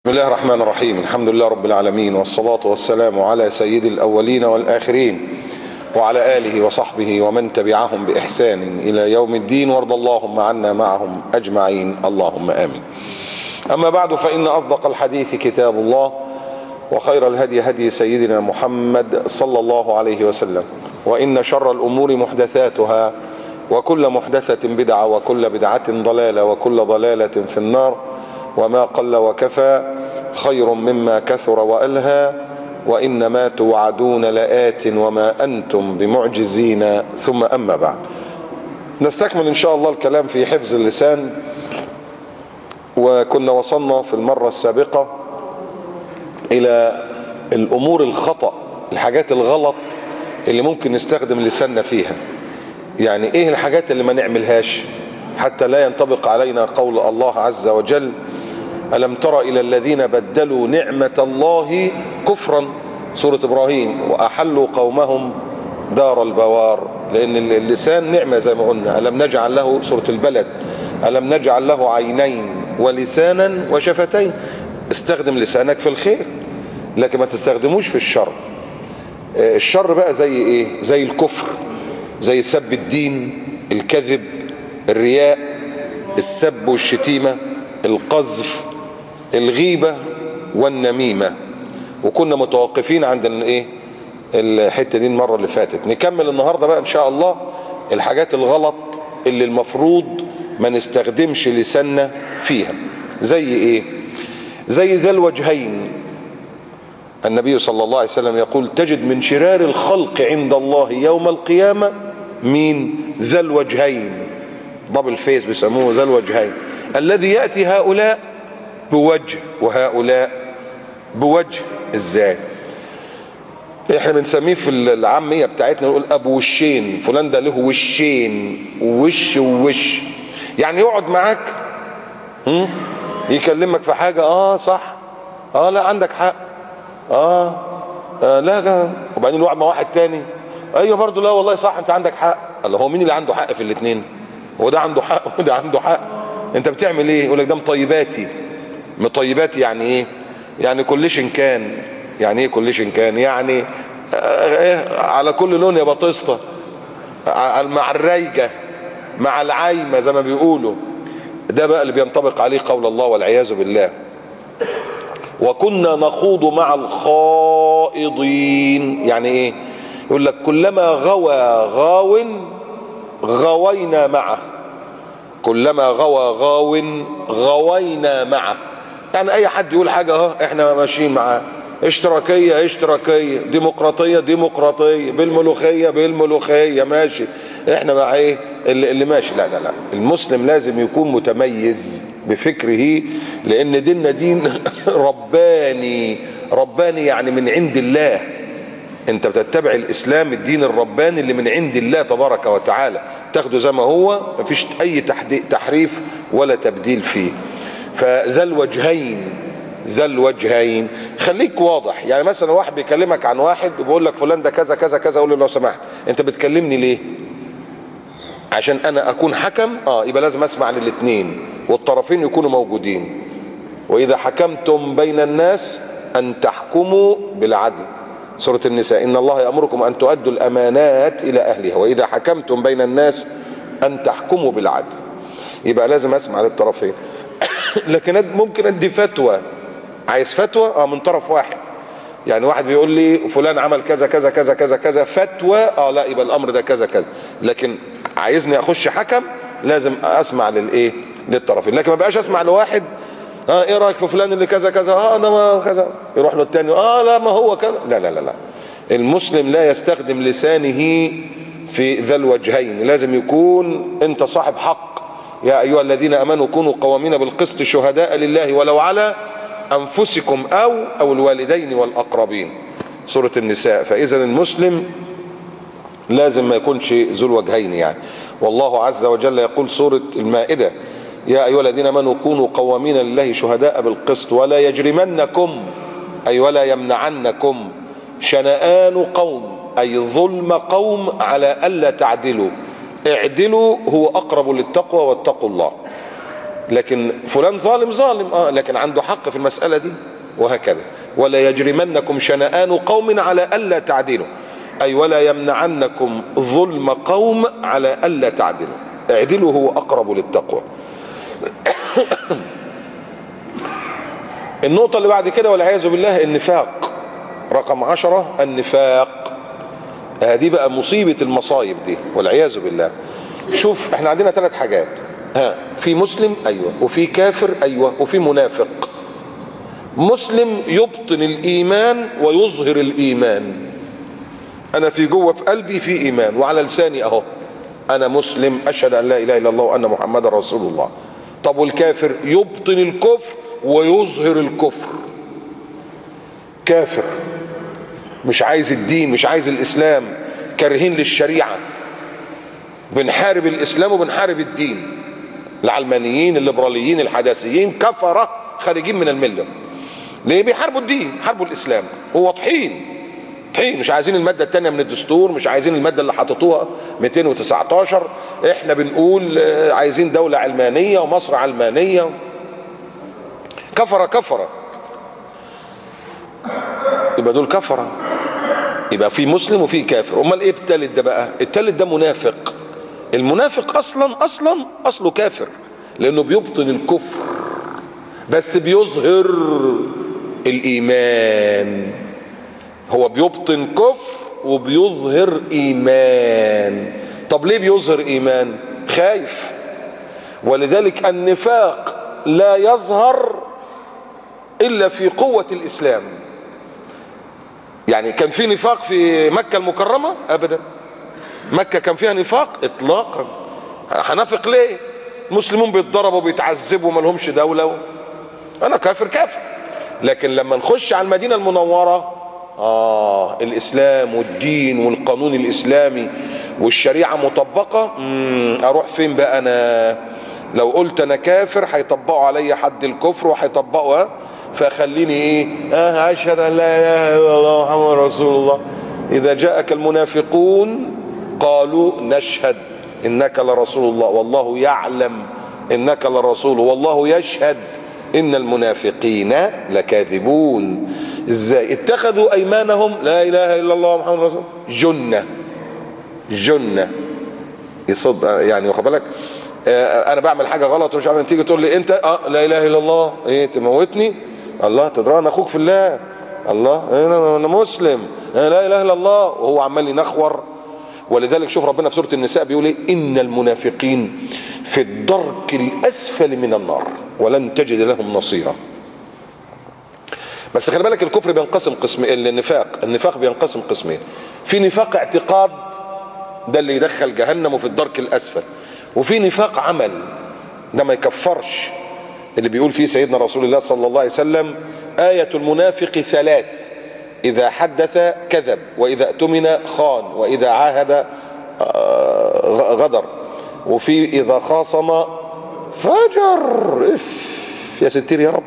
بسم الله الرحمن الرحيم. الحمد لله رب العالمين، والصلاة والسلام على سيد الأولين والآخرين وعلى آله وصحبه ومن تبعهم بإحسان إلى يوم الدين، وارض اللهم عنا معهم أجمعين، اللهم آمين. أما بعد، فإن أصدق الحديث كتاب الله، وخير الهدي هدي سيدنا محمد صلى الله عليه وسلم، وإن شر الأمور محدثاتها، وكل محدثة بدعة، وكل بدعة ضلالة، وكل ضلالة في النار. وما قل وكفى خير مما كثر وألهى، وإنما توعدون لآت وما أنتم بمعجزين. ثم أما بعد، نستكمل إن شاء الله الكلام في حفظ اللسان. وكنا وصلنا في المرة السابقة إلى الأمور الخطأ، الحاجات الغلط اللي ممكن نستخدم لساننا فيها. يعني إيه الحاجات اللي ما نعملهاش حتى لا ينطبق علينا قول الله عز وجل: ألم تر إلى الذين بدلوا نعمة الله كفرا، سورة إبراهيم، وأحلوا قومهم دار البوار. لأن اللسان نعمة زي ما قلنا. ألم نجعل له، سورة البلد، ألم نجعل له عينين ولسانا وشفتين. استخدم لسانك في الخير، لكن ما تستخدموش في الشر. الشر بقى زي إيه؟ زي الكفر، زي سب الدين، الكذب، الرياء، السب والشتيمة، القذف، الغيبة والنميمة. وكنا متوقفين عند الايه الحتة دي المرة اللي فاتت. نكمل النهاردة بقى ان شاء الله الحاجات الغلط اللي المفروض ما نستخدمش لساننا فيها. زي ايه؟ زي ذا الوجهين. النبي صلى الله عليه وسلم يقول: تجد من شرار الخلق عند الله يوم القيامة مين؟ ذا الوجهين، دبل فيس بيسموه، ذا الوجهين، الذي يأتي هؤلاء بوجه وهؤلاء بوجه. ازاي؟ احنا بنسميه في العامية بتاعتنا نقول ابو وشين، فلان ده له وشين، وش ووش. يعني يقعد معاك يكلمك في حاجة، صح، لا عندك حق، لا، وبعدين يقعد مع واحد تاني، ايوه برضه لا والله صح انت عندك حق. الله، هو مين اللي عنده حق في الاثنين؟ هو ده عنده حق وده عنده حق. انت بتعمل ايه؟ يقول لك ده مطيباتي. مطيباتي يعني ايه؟ يعني كلشن كان. يعني ايه كلشن كان؟ يعني على كل لون يا بطسطة، مع الريجة، مع العايمة زي ما بيقولوا. ده بقى اللي بينطبق عليه قول الله والعياذ بالله: وكنا نخوض مع الخائضين. يعني ايه؟ يقول لك كلما غوى غاو غوينا معه. كلما غوى غاو غوينا معه. يعني اي حد يقول حاجة احنا ماشيين معاه. اشتراكية اشتراكية، ديمقراطية ديمقراطية، بالملوخية بالملوخية، ماشي احنا مع ايه اللي ماشي. لا لا لا، المسلم لازم يكون متميز بفكره، لان ديننا دين رباني. رباني يعني من عند الله. انت بتتبع الاسلام، الدين الرباني اللي من عند الله تبارك وتعالى، تاخده زي ما هو، مفيش اي تحريف ولا تبديل فيه. فذا الوجهين، ذا الوجهين، خليك واضح. يعني مثلا واحد بيكلمك عن واحد وبيقول لك فلان ده كذا كذا كذا، قول له لو سمحت انت بتكلمني ليه؟ عشان انا اكون حكم، يبقى لازم اسمع للاثنين والطرفين يكونوا موجودين. واذا حكمتم بين الناس ان تحكموا بالعدل، سورة النساء: إن الله يأمركم أن تؤدوا الأمانات إلى أهلها وإذا حكمتم بين الناس أن تحكموا بالعدل. يبقى لازم أسمع للطرفين. لكن ممكن أدي فتوى، عايز فتوى من طرف واحد. يعني واحد بيقول لي فلان عمل كذا كذا كذا كذا كذا، فتوى لا يبقى الأمر ده كذا كذا. لكن عايزني أخش حكم، لازم أسمع للطرفين. لكن ما بقاش أسمع لواحد ايه رايك في فلان اللي كذا كذا، ده ما كذا، يروح له الثاني لا ما هو كذا. لا لا لا لا، المسلم لا يستخدم لسانه في ذا الوجهين. لازم يكون انت صاحب حق. يا ايها الذين امنوا كونوا قوامين بالقسط شهداء لله ولو على انفسكم او الوالدين والاقربين، سورة النساء. فاذا المسلم لازم ما يكونش ذو الوجهين يعني. والله عز وجل يقول، سورة المائدة: يا أيها الذين آمنوا كونوا قوامين لله شهداء بالقسط ولا يجرمنكم، أي ولا يمنعنكم، شنآن قوم، أي ظلم قوم، على ألا تعدلوا، اعدلوا هو أقرب للتقوى واتقوا الله. لكن فلان ظالم ظالم لكن عنده حق في المسألة دي، وهكذا. ولا يجرمنكم شنآن قوم على ألا تعدلوا، أي ولا يمنعنكم ظلم قوم على ألا تعدلوا، اعدلوا هو أقرب للتقوى. النقطة اللي بعد كده والعياذ بالله النفاق، رقم 10 النفاق. دي بقى مصيبة المصايب دي والعياذ بالله. شوف احنا عندنا 3 حاجات، في مسلم ايوه، وفي كافر ايوه، وفي منافق. مسلم يبطن الايمان ويظهر الايمان، انا في جوه في قلبي في ايمان وعلى لساني اهو انا مسلم اشهد ان لا اله الا الله وان محمدا رسول الله. طب والكافر يبطن الكفر ويظهر الكفر، كافر مش عايز الدين، مش عايز الاسلام، كارهين للشريعة، بنحارب الاسلام وبنحارب الدين. العلمانيين الليبراليين الحداثيين كفرة خارجين من الملة. ليه؟ بيحاربوا الدين، بيحاربوا الاسلام، وواضحين مش عايزين المادة الثانية من الدستور، مش عايزين المادة اللي حطتوها 219. احنا بنقول عايزين دولة علمانية ومصر علمانية. كفرة يبقى دول كفرة، يبقى في مسلم وفي كافر. امال ايه التالت ده بقى؟ التالت ده منافق. المنافق اصله كافر، لانه بيبطن الكفر بس بيظهر الايمان. هو بيبطن كفر وبيظهر ايمان. طب ليه بيظهر ايمان؟ خايف. ولذلك النفاق لا يظهر الا في قوة الاسلام. يعني كان في نفاق في مكة المكرمة؟ ابدا. مكة كان فيها نفاق اطلاقا. هنافق ليه؟ المسلمون بيتضربوا وبيتعذبوا وما لهمش دولة انا كافر. لكن لما نخش على المدينة المنورة الاسلام والدين والقانون الاسلامي والشريعة مطبقة، اروح فين بقى؟ انا لو قلت انا كافر هيطبقوا علي حد الكفر وهيطبقوا فخليني ايه؟ اشهد ان لا اله الا الله محمد رسول الله. اذا جاءك المنافقون قالوا نشهد انك لرسول الله والله يعلم انك لرسول والله يشهد ان المنافقين لكاذبون. ازاي؟ اتخذوا ايمانهم لا اله الا الله محمد رسول الله جنة يصد. يعني واخد بالك انا بعمل حاجه غلط ومش عارف، تيجي تقول لي انت لا اله الا الله، ايه تموتني؟ الله تدرى انا اخوك في الله، الله انا مسلم، لا اله الا الله، وهو عمال ينخور. ولذلك شوف ربنا في سوره النساء بيقول ايه؟ ان المنافقين في الدرك الاسفل من النار ولن تجد لهم نصيرا. بس خلي بالك الكفر بينقسم قسمين، النفاق بينقسم قسمين. في نفاق اعتقاد ده اللي يدخل جهنم وفي الدرك الاسفل، وفي نفاق عمل ده ما يكفرش، اللي بيقول فيه سيدنا رسول الله صلى الله عليه وسلم آية المنافق 3: إذا حدث كذب، وإذا اؤتمن خان، وإذا عاهد غدر، وفي إذا خاصم فجر. يا ستير يا رب،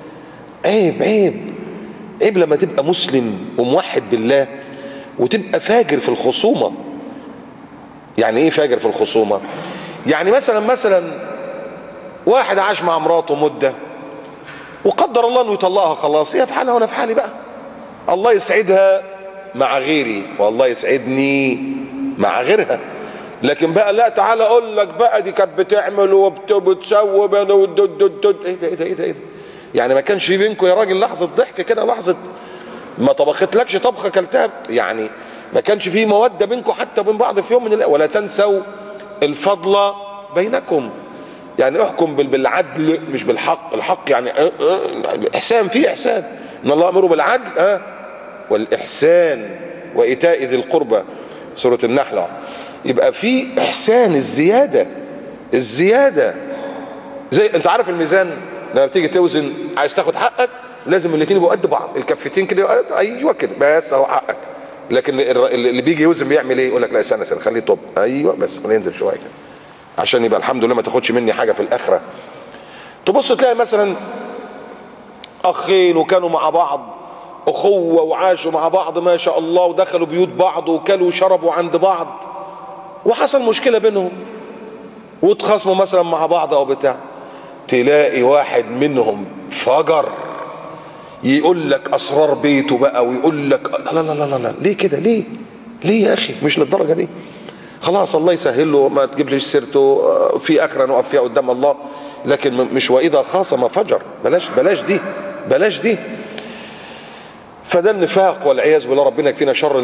عيب لما تبقى مسلم وموحد بالله وتبقى فاجر في الخصومة. يعني ايه فاجر في الخصومة؟ يعني مثلا واحد عاش مع مراته مدة وقدر الله انه يطلقها، خلاص هي في حالها وانا في حالي بقى، الله يسعدها مع غيري والله يسعدني مع غيرها. لكن بقى لا، تعالى اقول لك بقى دي كانت بتعمل وبتسوي ايه ده يعني ما كانش في بينكم يا راجل لحظة ضحك كده، لحظة ما طبختلكش طبخة كلتها، يعني ما كانش في مودة بينكم حتى بين بعض في يوم من الأيام؟ ولا تنسوا الفضل بينكم. يعني احكم بالعدل مش بالحق. الحق يعني الاحسان، فيه احسان، ان الله امره بالعدل والاحسان وايتاء ذي القربى، سورة النحل. يبقى في احسان، الزيادة زي انت عارف الميزان لما بتيجي توزن عايز تاخد حقك لازم الاثنين يبقوا قد بعض، الكفتين كده ايوه كده بس اهو حقك. لكن اللي بيجي يوزن بيعمل ايه؟ يقول لك لا استنى خليه طب، ايوه بس خلينا ننزل شويه كده عشان يبقى الحمد لله ما تاخدش مني حاجه في الاخره. تبص تلاقي مثلا اخين وكانوا مع بعض اخوه وعاشوا مع بعض ما شاء الله، ودخلوا بيوت بعض وكلوا وشربوا عند بعض، وحصل مشكله بينهم واتخاصموا مثلا مع بعض او بتاع، تلاقي واحد منهم فجر يقول لك اسرار بيته بقى، ويقول لك لا لا لا لا، ليه كده؟ ليه يا اخي؟ مش للدرجه دي. خلاص الله يسهل له، ما تجيبليش سيرته، في اخره نقف فيها قدام الله، لكن مش واذا خاصم فجر. بلاش دي. فده النفاق والعياذ بالله. ربنا يكفينا شر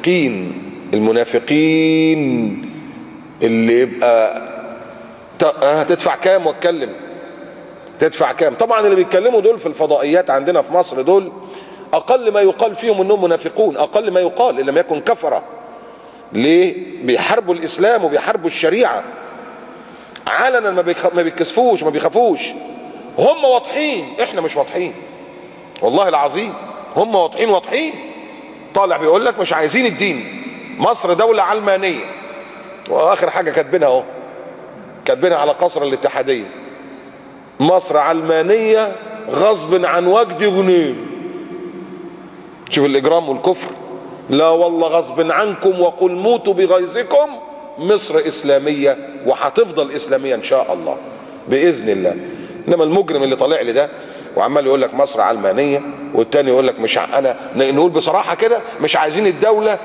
المنافقين اللي يبقى هتدفع كام واتكلم؟ تدفع كام؟ طبعا اللي بيتكلموا دول في الفضائيات عندنا في مصر دول اقل ما يقال فيهم انهم منافقون، اقل ما يقال ان لم يكن كفره. ليه؟ بيحاربوا الاسلام وبيحاربوا الشريعه علنا، ما بيتكسفوش وما بيخافوش. هم واضحين، احنا مش واضحين والله العظيم. هم واضحين. طالع بيقول لك مش عايزين الدين، مصر دولة علمانية، واخر حاجة كاتبينها اهو، كاتبينها على قصر الاتحادية، مصر علمانية غصب عن وجد غنيم. شوف الاجرام والكفر. لا والله غصب عنكم، وقل موتوا بغيظكم، مصر اسلامية وهتفضل اسلامية ان شاء الله باذن الله. انما المجرم اللي طالع لي ده وعمال يقول لك مصر علمانيه، والتاني يقول لك مش انا نقول بصراحه كده مش عايزين الدوله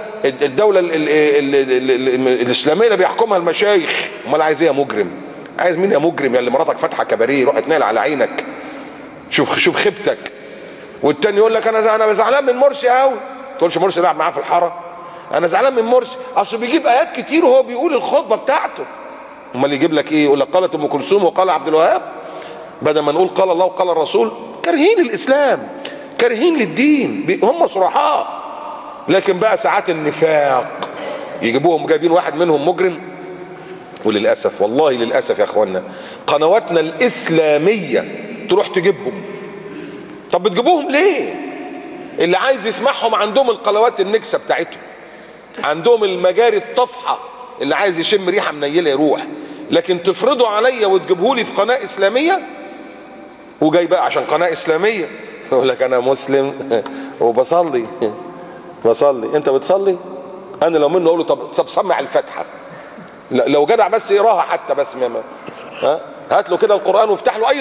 الاسلاميه اللي بيحكمها المشايخ. امال عايز ايه يا مجرم؟ عايز مين يا مجرم؟ يا اللي مراتك فاتحه كباريه روح اتنقل على عينك، شوف خيبتك. والتاني يقول لك انا زعلان من مرسي قوي. ما تقولش مرسي لعب معاه في الحاره. انا زعلان من مرسي اصل بيجيب ايات كتير وهو بيقول الخطبه بتاعته. امال يجيب لك ايه؟ يقول لك قالت ام كلثوم وقال عبد الوهاب، بدل ما نقول قال الله وقال الرسول. كارهين الاسلام، كارهين للدين، هم صرحاء. لكن بقى ساعات النفاق يجيبوهم جايبين واحد منهم مجرم. وللاسف والله للاسف يا اخوانا قنواتنا الاسلاميه تروح تجيبهم. طب بتجيبوهم ليه؟ اللي عايز يسمعهم عندهم القنوات النكسه بتاعتهم، عندهم المجاري الطفحه، اللي عايز يشم ريحه منيله يروح. لكن تفرضوا عليا وتجيبهولي في قناه اسلاميه، وجاي بقى عشان قناه اسلاميه يقول لك انا مسلم وبصلي. انت بتصلي؟ انا لو منه اقول له طب سمع الفاتحه، لو جدع بس يقراها حتى، بس هات له كده القران وافتح له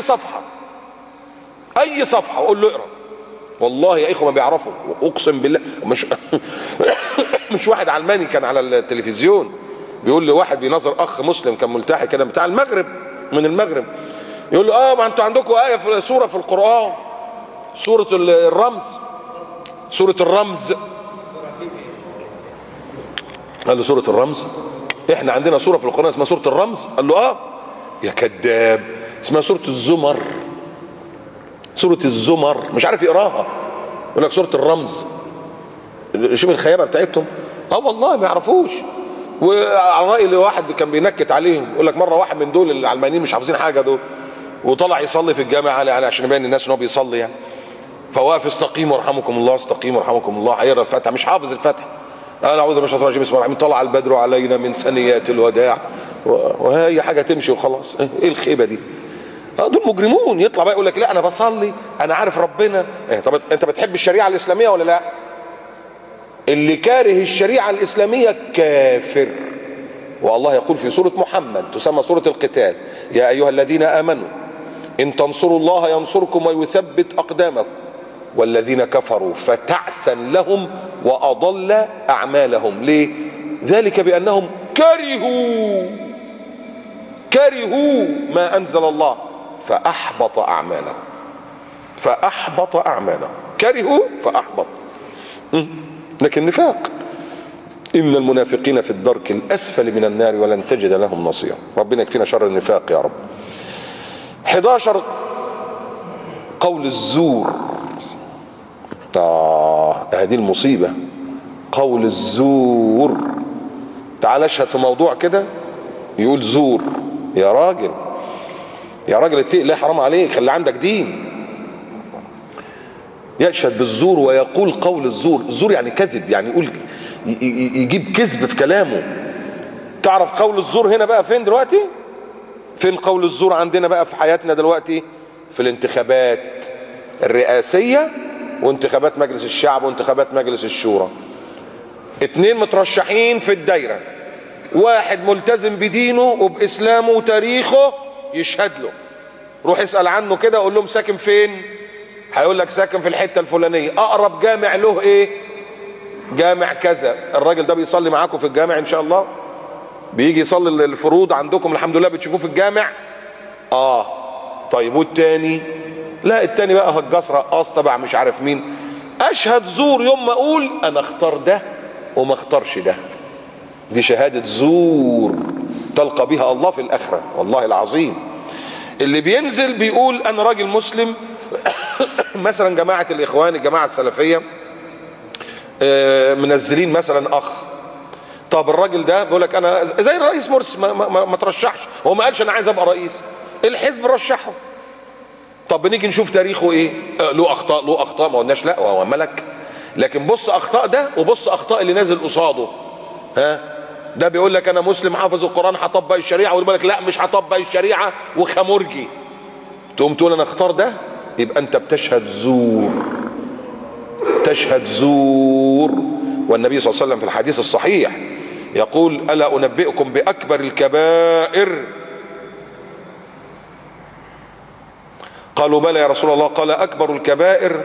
اي صفحه وقول له اقرا. والله يا اخوه ما بيعرفوا، اقسم بالله. مش واحد علماني كان على التلفزيون بيقول لواحد بينظر اخ مسلم كان ملتحي كده بتاع المغرب، من المغرب، يقول له ما انتوا عندكم ايه في سوره في القران، سوره الرمز. قال له سوره الرمز؟ احنا عندنا سوره في القران اسمها سوره الرمز. قال له يا كذاب، اسمها سوره الزمر، مش عارف يقراها، يقول لك سوره الرمز. شوف الخيابه بتاعتهم. والله ما يعرفوش. وعلى راي اللي واحد كان بينكت عليهم، يقول لك مره واحد من دول العلمانيين مش حافظين حاجه دول، وطلع يصلي في الجامع عشان يبين الناس ان هو بيصلي يعني، فواقف استقيموا رحمكم الله، استقيموا رحمكم الله، هيقرا الفاتحه مش حافظ الفاتحه. انا اعوذ بالله من الشيطان الرجيم، بسم الله الرحمن الرحيم، طلع البدر علينا من ثنيات الوداع، وهي حاجه تمشي وخلاص. ايه الخيبه دي؟ دول مجرمون. يطلع بقى يقول لك لا انا بصلي، انا عارف ربنا. طب انت بتحب الشريعه الاسلاميه ولا لا؟ اللي كاره الشريعه الاسلاميه كافر. والله يقول في سوره محمد تسمى سوره القتال: يا ايها الذين امنوا ان تنصروا الله ينصركم ويثبت اقدامكم والذين كفروا فتعسا لهم واضل اعمالهم. ليه؟ ذلك بانهم كرهوا ما انزل الله فاحبط اعمالهم. كرهوا فاحبط. لكن نفاق. ان المنافقين في الدرك الاسفل من النار ولن تجد لهم نصيرا. ربنا يكفينا شر النفاق يا رب. 11 قول الزور. هذه المصيبة، قول الزور. تعال اشهد في موضوع كده يقول زور. يا راجل اتقي الله، حرام عليك، خلي عندك دين. يشهد بالزور ويقول قول الزور. الزور يعني كذب، يعني يقول يجيب كذب في كلامه. تعرف قول الزور هنا بقى فين دلوقتي؟ فين قول الزور عندنا بقى في حياتنا دلوقتي؟ في الانتخابات الرئاسية وانتخابات مجلس الشعب وانتخابات مجلس الشورى. 2 مترشحين في الدايرة، واحد ملتزم بدينه وبإسلامه وتاريخه يشهد له، روح اسال عنه كده، قول لهم ساكن فين، هيقول لك ساكن في الحته الفلانيه. اقرب جامع له ايه؟ جامع كذا. الراجل ده بيصلي معاكم في الجامع ان شاء الله؟ بيجي يصلي الفروض عندكم الحمد لله بتشوفوه في الجامع؟ طيب والتاني؟ لا التاني بقى هجاص رقاص تبع مش عارف مين. اشهد زور يوم ما اقول انا اختار ده وما اختارش ده، دي شهادة زور تلقى بها الله في الاخرة والله العظيم. اللي بينزل بيقول انا راجل مسلم مثلا جماعة الاخوان الجماعة السلفية منزلين مثلا اخ، طب الراجل ده بيقول لك انا زي الرئيس مرسي ما ترشحش، هو ما قالش انا عايز ابقى رئيس، الحزب رشحه. طب بنيجي نشوف تاريخه ايه؟ له اخطاء، له اخطاء، ما قلناش لا هو ملك، لكن بص اخطاء ده وبص اخطاء اللي نازل قصاده. ده بيقول لك انا مسلم حافظ القران هطبق الشريعه، ويقول لك لا مش هطبق الشريعه وخمرجي، تقوم تقول انا اختار ده، يبقى انت بتشهد زور، تشهد زور. والنبي صلى الله عليه وسلم في الحديث الصحيح يقول الا انبئكم باكبر الكبائر؟ قالوا بلى يا رسول الله، قال اكبر الكبائر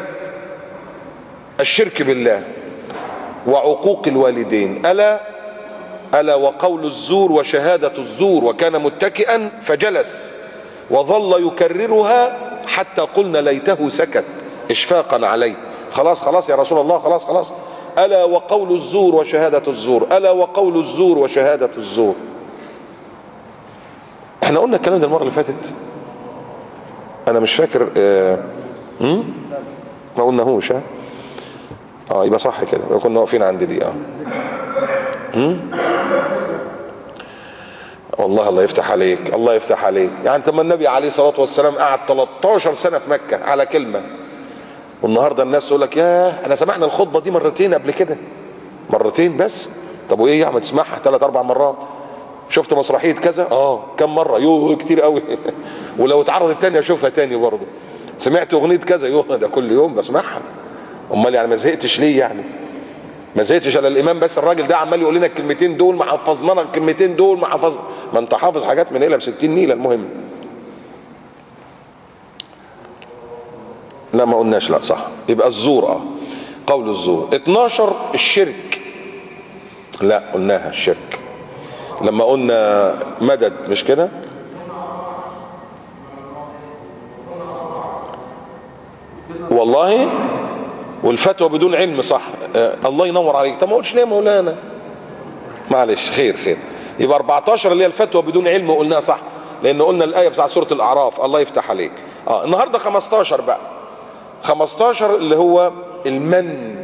الشرك بالله وعقوق الوالدين، الا وقول الزور وشهادة الزور. وكان متكئا فجلس وظل يكررها حتى قلنا ليته سكت اشفاقا عليه. خلاص خلاص يا رسول الله، خلاص خلاص. الا وقول الزور وشهادة الزور، الا وقول الزور وشهادة الزور. احنا قلنا الكلام ده المرة اللي فاتت، انا مش فاكر. ما قلناهوش. يبقى صح كده، يبقى كنا واقفين عند دي. والله الله يفتح عليك، الله يفتح عليك. يعني طب ما النبي عليه الصلاه والسلام قعد 13 سنه في مكه على كلمه، والنهارده الناس تقول لك ياه احنا سمعنا الخطبه دي مرتين قبل كده، مرتين بس. طب وايه يعني تسمعها 3 4 مرات؟ شفت مسرحيه كذا؟ كم مره؟ يوه كتير قوي. ولو اتعرضت تاني اشوفها تاني برضه. سمعت اغنيه كذا؟ يوه ده كل يوم بسمعها. امال يعني ما زهقتش ليه يعني؟ ما زهقتش على الامام بس الراجل ده عمال يقول لنا الكلمتين دول، ما حفظنا الكلمتين دول، ما حفظ. ما انت حافظ حاجات من ب 60 نيله. المهم لا ما قلناش، لا صح. يبقى الزور قول الزور. 12 الشرك، لا قلناها الشرك لما قلنا مدد، مش كده؟ والله والفتوى بدون علم، صح. الله ينور عليك. طب ما قلتش ليه يا مولانا؟ معلش، خير خير. يبقى 14 اللي هي الفتوى بدون علم وقلناها صح، لان قلنا الايه بتاع سوره الاعراف. الله يفتح عليك. النهارده 15 بقى. 15 اللي هو المن.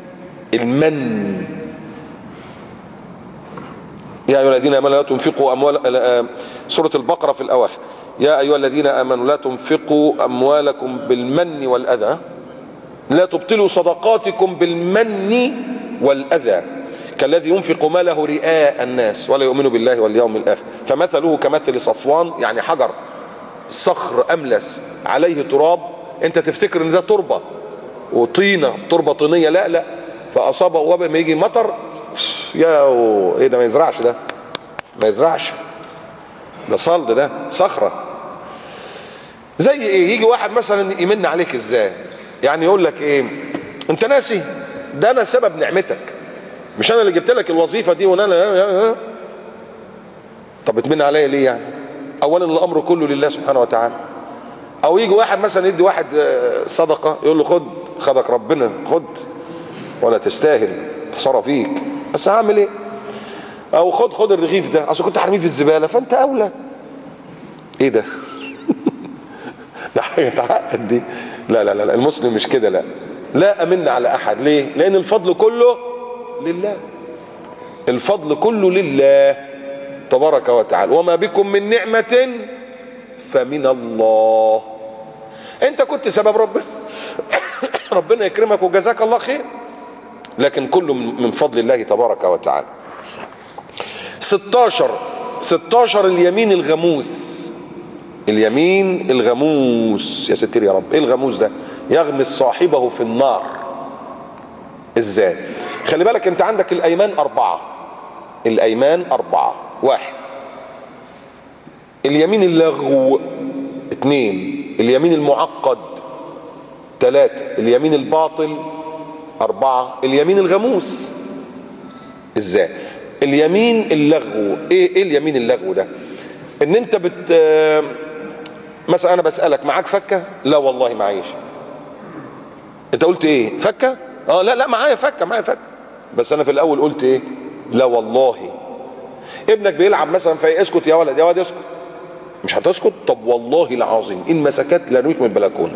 يا ايها الذين امنوا لا تنفقوا اموال، سوره البقره في الاواخر، يا ايها الذين امنوا لا تنفقوا اموالكم بالمن والاذى، لا تبطلوا صدقاتكم بالمن والاذى كالذي ينفق ماله رئاء الناس ولا يؤمن بالله واليوم الاخر فمثله كمثل صفوان، يعني حجر صخر املس عليه تراب. انت تفتكر ان ده تربه وطينه، تربه طينيه، لا لا. فاصابه وباء، ما يجي مطر يا ايه ده؟ ما يزرعش، ده ما يزرعش، ده صلد، ده صخره. زي ايه؟ يجي واحد مثلا يمن عليك ازاي؟ يعني يقول لك ايه؟ انت ناسي ده انا سبب نعمتك، مش انا اللي جبت لك الوظيفه دي وانا طب بتمن عليا ليه يعني؟ اولا الامر كله لله سبحانه وتعالى. او يجي واحد مثلا يدي واحد صدقه، يقول له خدك ربنا، خد ولا تستاهل، خساره فيك، بس هعمل ايه؟ او خد الرغيف ده اصل كنت هرميه في الزباله فانت اولى. ايه ده؟ ده حاجه تعقد دي. لا لا لا، المسلم مش كده. لا امن على احد. ليه؟ لان الفضل كله لله، الفضل كله لله تبارك وتعالى. وما بكم من نعمة فمن الله. انت كنت سبب ربنا ربنا يكرمك وجزاك الله خير، لكن كله من فضل الله تبارك وتعالى. 16 اليمين الغموس. اليمين الغموس، يا ستير يا رب. ايه الغموس ده؟ يغمس صاحبه في النار. ازاي؟ خلي بالك انت عندك الايمان 4. الايمان 4. 1 اليمين اللغو، 2 اليمين المعقد، 3 اليمين الباطل، 4 اليمين الغموس. ازاي؟ اليمين اللغو، ايه اليمين اللغو ده؟ ان انت مثلا انا بسألك معاك فكة؟ لا والله معيش. انت قلت ايه؟ فكة؟ لا معايا فكة، معايا فكة، بس انا في الاول قلت ايه؟ لا والله. ابنك بيلعب مثلا في اسكت يا ولد، يا ولد اسكت، مش هتسكت؟ طب والله العظيم ان مسكت لنويك من البلكونه،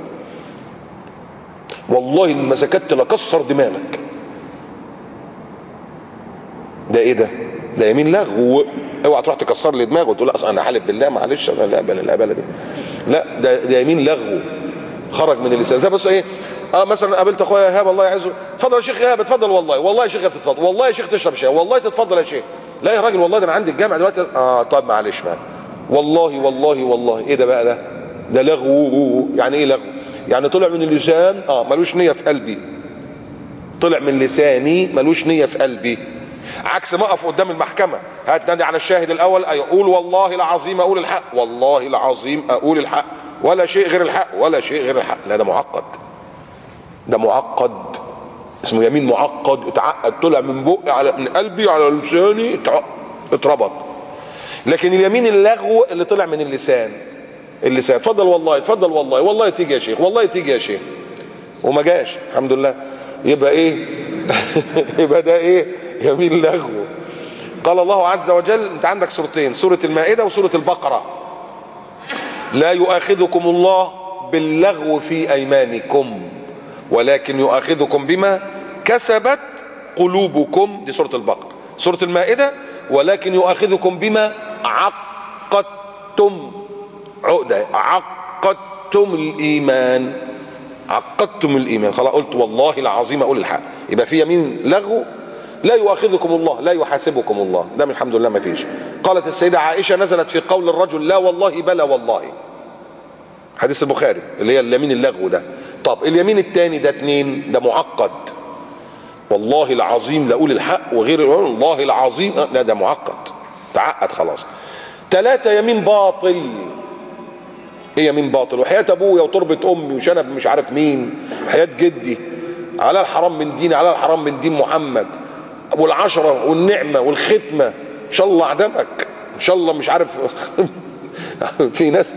والله ان مسكت لكسر دماغك. ده ايه ده؟ ده يمين لغو. اوعى تروح تكسر لي دماغه وتقول لا انا حالف بالله معلش انا لا اقبل القباله دي. لا، ده يمين لغو خرج من اللسان. زي بس ايه، مثلا قابلت اخويا ايهاب الله يعزه، اتفضل يا شيخ ايهاب، اتفضل والله، والله يا شيخ ايهاب تتفضل، والله يا شيخ تشرب شاي، والله تتفضل يا شيخ. لا يا راجل والله ده انا عندي الجامع دلوقتي. طيب معلش بقى، والله والله والله. ايه ده بقى؟ ده لغو. يعني ايه لغو؟ يعني طلع من اللسان ملوش نيه في قلبي، طلع من لساني ملوش نيه في قلبي. عكس ما اقف قدام المحكمه، هات نادي على الشاهد الاول، اقول والله العظيم اقول الحق، والله العظيم اقول الحق، ولا شيء غير الحق، ولا شيء غير الحق. لا ده معقد، ده معقد، اسمه يمين معقد. اتعقد، طلع من بقي من قلبي على لساني، اتربط. لكن اليمين اللغو اللي طلع من اللسان، اتفضل والله، اتفضل والله، والله تيجي يا شيخ، والله تيجي يا شيخ، وما جاش الحمد لله، يبقى ايه؟ يبقى ده ايه؟ يمين لغو. قال الله عز وجل، انت عندك سورتين، سورة المائدة وسورة البقرة، لا يؤاخذكم الله باللغو في ايمانكم ولكن يؤاخذكم بما كسبت قلوبكم. دي سورة البقرة. سورة المائدة ولكن يؤاخذكم بما عقدتم، عقدة، عقدتم الايمان، عقدتم الايمان. خلاص قلت والله العظيم اقول الحق، يبقى في يمين لغو. لا يؤاخذكم الله، لا يحاسبكم الله، ده من الحمد لله ما فيش. قالت السيدة عائشة نزلت في قول الرجل لا والله بلا والله، حديث البخاري، اللي هي اليمين اللغو ده. طب اليمين الثاني ده 2، ده معقد، والله العظيم لا اقول الحق وغير والله العظيم، لا ده معقد، تعقد خلاص. 3 يمين باطل. ايه يمين باطل؟ وحياة ابويا وتربة امي وشنب مش عارف مين، حياة جدي، على الحرام من ديني، على الحرام من دين محمد، والعشرة والنعمة والختمة، ان شاء الله اعدمك ان شاء الله، مش عارف. في ناس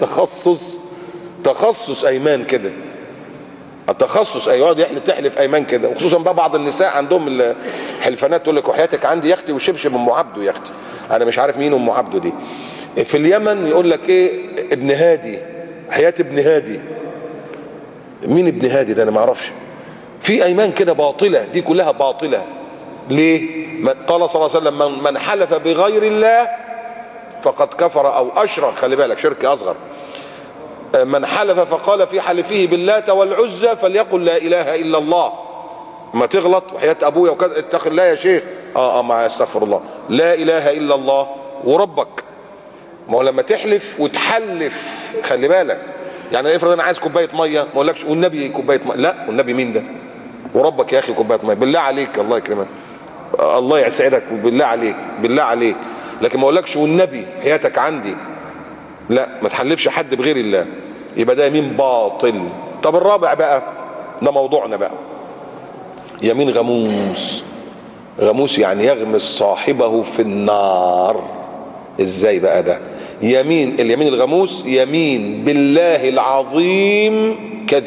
تخصص ايمان كده، التخصص ايوه، تحلف ايمان كده، وخصوصا بقى بعض النساء عندهم الحلفانات تقول لك وحياتك عندي يا اختي وشبشب ام عبده يا اختي. انا مش عارف مين ام عبده دي. في اليمن يقول لك ايه؟ ابن هادي، حياة ابن هادي. مين ابن هادي ده؟ انا ما اعرفش. في ايمان كده باطله، دي كلها باطله. ليه؟ قال صلى الله عليه وسلم من حلف بغير الله فقد كفر او اشرك. خلي بالك، شرك اصغر. من حلف فقال في حلفه باللات والعزى فليقل لا اله الا الله. ما تغلط وحياة ابويا وكذا، اتق الله يا شيخ، ما استغفر الله، لا اله الا الله وربك. ما هو لما تحلف وتحلف، خلي بالك، يعني افرض انا عايز كوبايه ميه، ما اقولكش والنبي كوبايه ميه، لا والنبي مين ده؟ وربك يا اخي كوبايه ميه، بالله عليك، الله يكرمك، الله يسعدك، بالله عليك، بالله عليك. لكن ما اقولكش والنبي حياتك عندي، لا، ما تحلفش حد بغير الله، يبقى ده يمين باطل. طب الرابع بقى، ده موضوعنا بقى، يمين غموس. غموس يعني يغمس صاحبه في النار. ازاي بقى ده؟ اليمين الغموس يمين بالله العظيم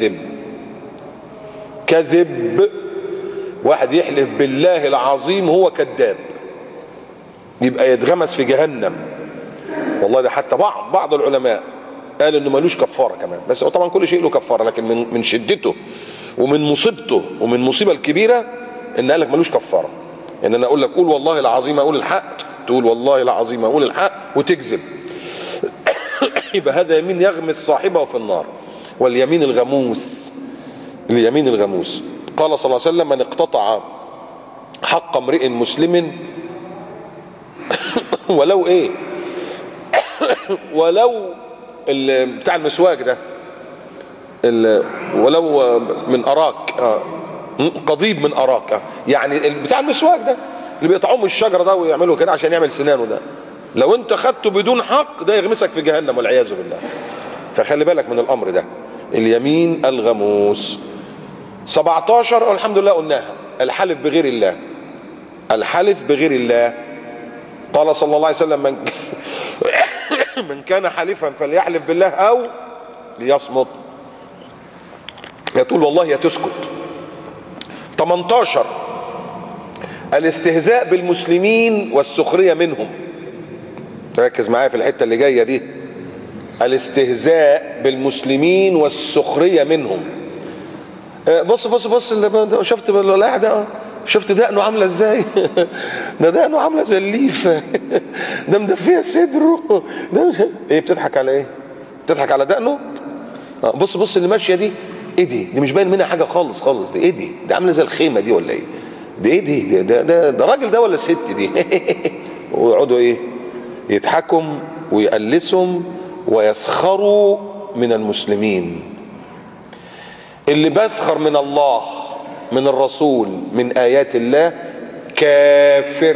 كذب. واحد يحلف بالله العظيم هو كذاب، يبقى يتغمس في جهنم. والله ده حتى بعض العلماء قال انه ملوش كفاره كمان، بس هو طبعا كل شيء له كفاره، لكن من شدته ومن مصيبته ومن المصيبه الكبيره ان قال لك ملوش كفاره. ان انا اقول لك قول والله العظيم اقول الحق، تقول والله العظيم اقول الحق وتكذب، يبقى هذا يمين يغمس صاحبه في النار. واليمين الغموس، اليمين الغموس، قال صلى الله عليه وسلم من اقتطع حق امرئ مسلم ولو ايه، ولو بتاع المسواك ده، ولو من اراك، قضيب من اراك، يعني بتاع المسواك ده اللي بيقطعوه من الشجره ده ويعملوا كده عشان يعمل سنانه ده، لو انت خدته بدون حق ده يغمسك في جهنم والعياذ بالله. فخلي بالك من الامر ده، اليمين الغموس. 17 والحمد لله قلناها، الحلف بغير الله. الحلف بغير الله، قال صلى الله عليه وسلم من كان حلفا فليحلف بالله او ليصمت، يا تقول والله يا تسكت. 18 الاستهزاء بالمسلمين والسخرية منهم. تركز معايا في الحتة اللي جاية دي، الاستهزاء بالمسلمين والسخرية منهم. بص بص بص، شفت اللاعب ده، شفت دقنه عامله ازاي؟ ده دقنه عامله زي الليفه، ده مدفيه صدره، ده ايه؟ بتضحك على ايه؟ بتضحك على دقنه؟ بص بص اللي ماشيه دي، ايه دي مش باين منها حاجه خالص خالص، دي ايه دي؟ ده عامله زي الخيمه دي ولا ايه؟ دي ايه دي؟ ده راجل ده ولا ست دي؟ ويقعدوا ايه؟ يضحكوا ويقلسوا ويسخروا من المسلمين. اللي بيسخر من الله، من الرسول، من آيات الله، كافر.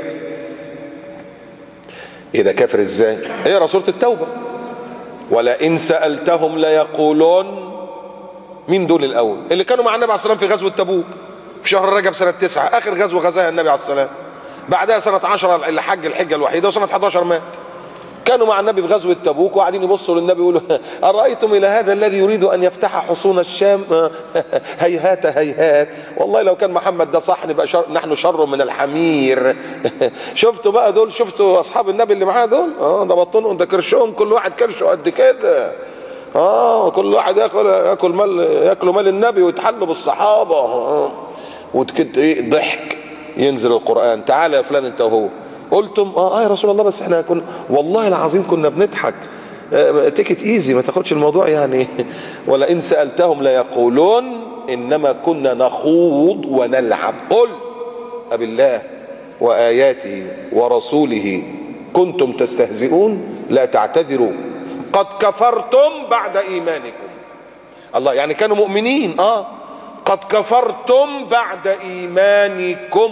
ايه ده كافر ازاي؟ اقرا سورة التوبة، ولئن سألتهم ليقولون. مين دول الاول؟ اللي كانوا مع النبي عليه الصلاة والسلام في غزوة تبوك في شهر رجب سنة 9، اخر غزوة غزاها النبي عليه الصلاة والسلام. بعدها سنة 10 اللي حج الحجة الوحيدة، وسنة 11 مات. كانوا مع النبي في غزوة تبوك وقاعدين يبصوا للنبي يقولوا أرأيتم إلى هذا الذي يريد أن يفتح حصون الشام؟ هيهات هيهات، والله لو كان محمد ده صح نبقى نحن شر من الحمير. شفتوا بقى دول؟ شفتوا أصحاب النبي اللي معاه دول؟ ده بطنهم، ده كرشهم، كل واحد كرشه قد كده. كل واحد ياكلوا مال النبي ويتحلوا بالصحابة. وكده ايه؟ ضحك. ينزل القرآن، تعالى يا فلان انت وهو، قلتم يا رسول الله بس احنا كنا والله العظيم كنا بنضحك، تيكت ايزي، ما تاخدش الموضوع يعني. ولئن سألتهم ليقولون انما كنا نخوض ونلعب. قل أبالله وآياته ورسوله كنتم تستهزئون لا تعتذروا قد كفرتم بعد ايمانكم. الله، يعني كانوا مؤمنين، قد كفرتم بعد ايمانكم.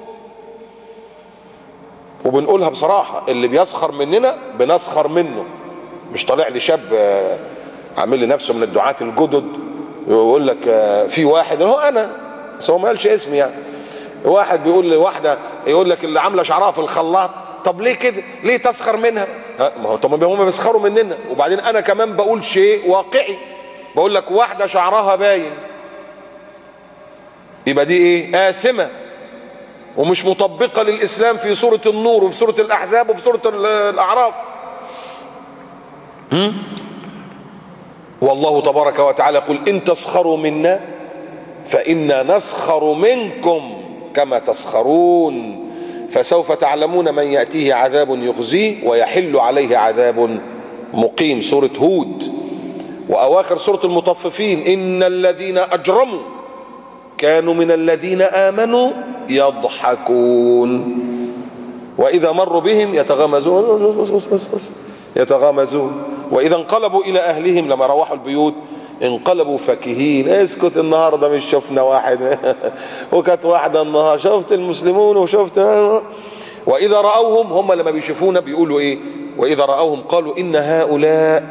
وبنقولها بصراحة، اللي بيسخر مننا بنسخر منه. مش طالع لي شاب عامل لي نفسه من الدعاة الجدد ويقول لك في واحد، هو انا بس هو ما قالش اسمي يعني، واحد بيقول لواحدة، يقول لك اللي عامله شعرها في الخلاط. طب ليه كده؟ ليه تسخر منها؟ ما هو طب هم بيسخروا مننا. وبعدين انا كمان بقول شيء واقعي، بقول لك واحدة شعرها باين، يبقى دي ايه؟ آثمة ومش مطبقة للإسلام في سورة النور وفي سورة الأحزاب وفي سورة الأعراف. والله تبارك وتعالى يقول إن تسخروا منا فإنا نسخر منكم كما تسخرون فسوف تعلمون من يأتيه عذاب يخزيه ويحل عليه عذاب مقيم. سورة هود. وأواخر سورة المطففين إن الذين أجرموا كانوا من الذين آمنوا يضحكون وإذا مروا بهم يتغامزون وإذا انقلبوا إلى أهلهم لما روحوا البيوت انقلبوا فكهين. اسكت، النهارده مش شفنا واحد وكانت واحدة النهار، شفت المسلمون وشفت. وإذا رأوهم، هم لما بيشوفونا بيقولوا إيه؟ وإذا رأوهم قالوا إن هؤلاء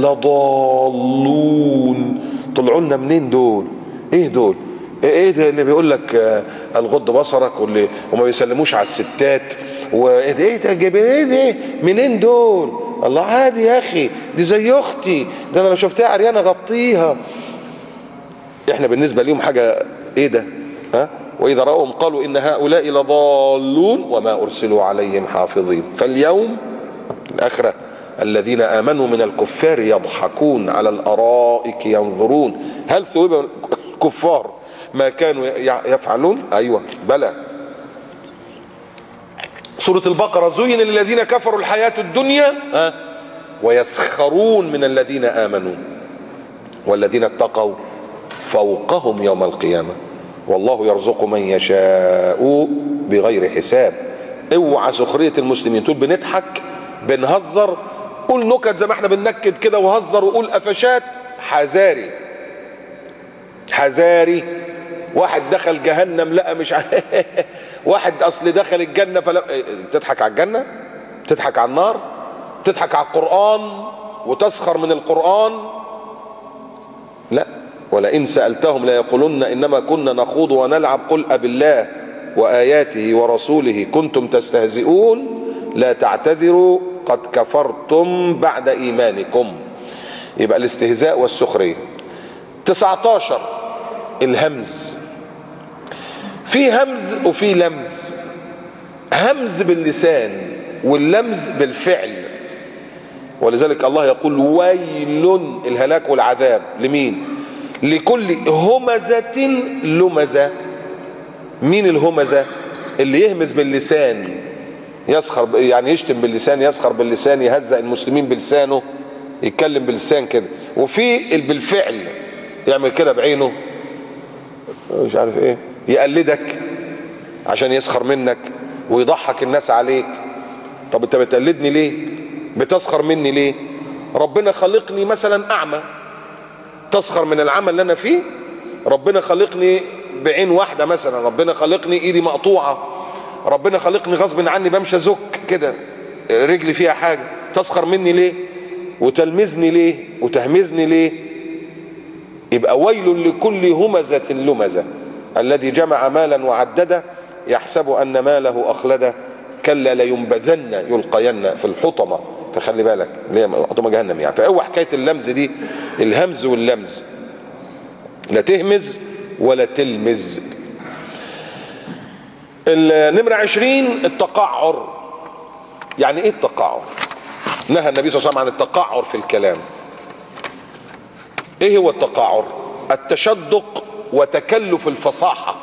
لضالون. طلعوا لنا منين دول؟ إيه دول؟ ايه ده اللي بيقول لك الغض بصرك واللي وما بيسلموش على الستات؟ وايه ده جايبين ايه ده منين دول؟ الله، عادي يا اخي، دي زي اختي، ده انا لو شفتها عريانه غطيها. احنا بالنسبه لهم حاجه ايه ده؟ واذا راوهم قالوا ان هؤلاء لضالون وما ارسلوا عليهم حافظين. فاليوم الاخره الذين امنوا من الكفار يضحكون على الارائك ينظرون هل ثوب الكفار ما كانوا يفعلون؟ ايوه بلى. سورة البقرة زين للذين كفروا الحياة الدنيا ويسخرون من الذين آمنوا والذين اتقوا فوقهم يوم القيامة والله يرزق من يشاء بغير حساب. اوعى سخرية المسلمين، تقول بنضحك بنهزر، قول نكت زي ما احنا بننكد كده وهزر وقول قفشات. حذاري حذاري. واحد دخل جهنم لقى مش واحد اصل دخل الجنة فلا. تضحك على الجنة؟ تضحك على النار؟ تضحك على القرآن؟ وتسخر من القرآن؟ لا. ولئن سألتهم ليقولن إنما كنا نخوض ونلعب قل أبالله وآياته ورسوله كنتم تستهزئون لا تعتذروا قد كفرتم بعد إيمانكم. يبقى الاستهزاء والسخرية. 19 الهمز. في همز وفي لمز. همز باللسان واللمز بالفعل، ولذلك الله يقول ويل الهلاك والعذاب لمين؟ لكل همزة لمزة. مين الهمزة؟ اللي يهمز باللسان، يسخر يعني يشتم باللسان، يسخر باللسان، يهزأ المسلمين بلسانه، يتكلم باللسان كده. وفي بالفعل يعمل كده بعينه مش عارف ايه، يقلدك عشان يسخر منك ويضحك الناس عليك. طب انت بتقلدني ليه؟ بتسخر مني ليه؟ ربنا خلقني مثلا اعمى، تسخر من العمى اللي انا فيه؟ ربنا خلقني بعين واحدة مثلا، ربنا خلقني ايدي مقطوعة، ربنا خلقني غصب عني بمشي ازك كده رجلي فيها حاجة، تسخر مني ليه؟ وتلمزني ليه؟ وتهمزني ليه؟ يبقى ويل لكل همزة لمزة الذي جمع مالا وعدده يحسب ان ماله اخلده كلا لينبذن يلقين في الحطمة. فخلي بالك اللي هي حطمة جهنم يعني. فاوعى حكاية اللمز دي، الهمز واللمز، لا تهمز ولا تلمز. النمرة 20 التقعر. يعني ايه التقعر؟ نهى النبي صلى الله عليه وسلم عن التقعر في الكلام. ايه هو التقعر؟ التشدق وتكلف الفصاحة.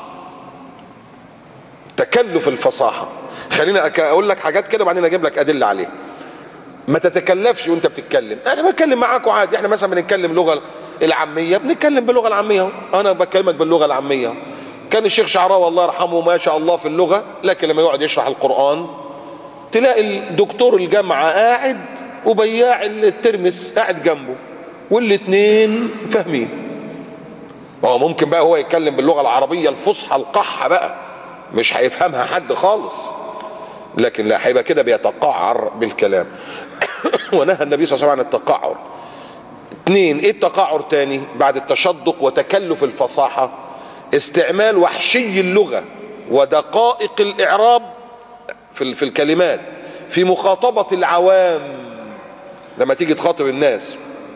تكلف الفصاحة. خلينا اقول لك حاجات كده وبعدين اجيب لك ادله عليها. ما تتكلفش وانت بتتكلم. انا بتكلم معاكم عادي، احنا مثلا بنتكلم لغه العاميه، بنتكلم باللغه العاميه، انا بكلمك باللغه العاميه. كان الشيخ شعراوي الله يرحمه ما شاء الله في اللغه، لكن لما يقعد يشرح القران تلاقي الدكتور الجامعه قاعد وبياع الترمس قاعد جنبه والاثنين فاهمين. هو ممكن بقى هو يتكلم باللغه العربيه الفصحى القحه بقى مش هيفهمها حد خالص، لكن لا، هيبقى كده بيتقعر بالكلام. ونهى النبي صلى الله عليه وسلم عن التقعر. 2 ايه التقعر تاني بعد التشدق وتكلف الفصاحة؟ استعمال وحشي اللغة ودقائق الاعراب في الكلمات في مخاطبة العوام. لما تيجي تخاطب الناس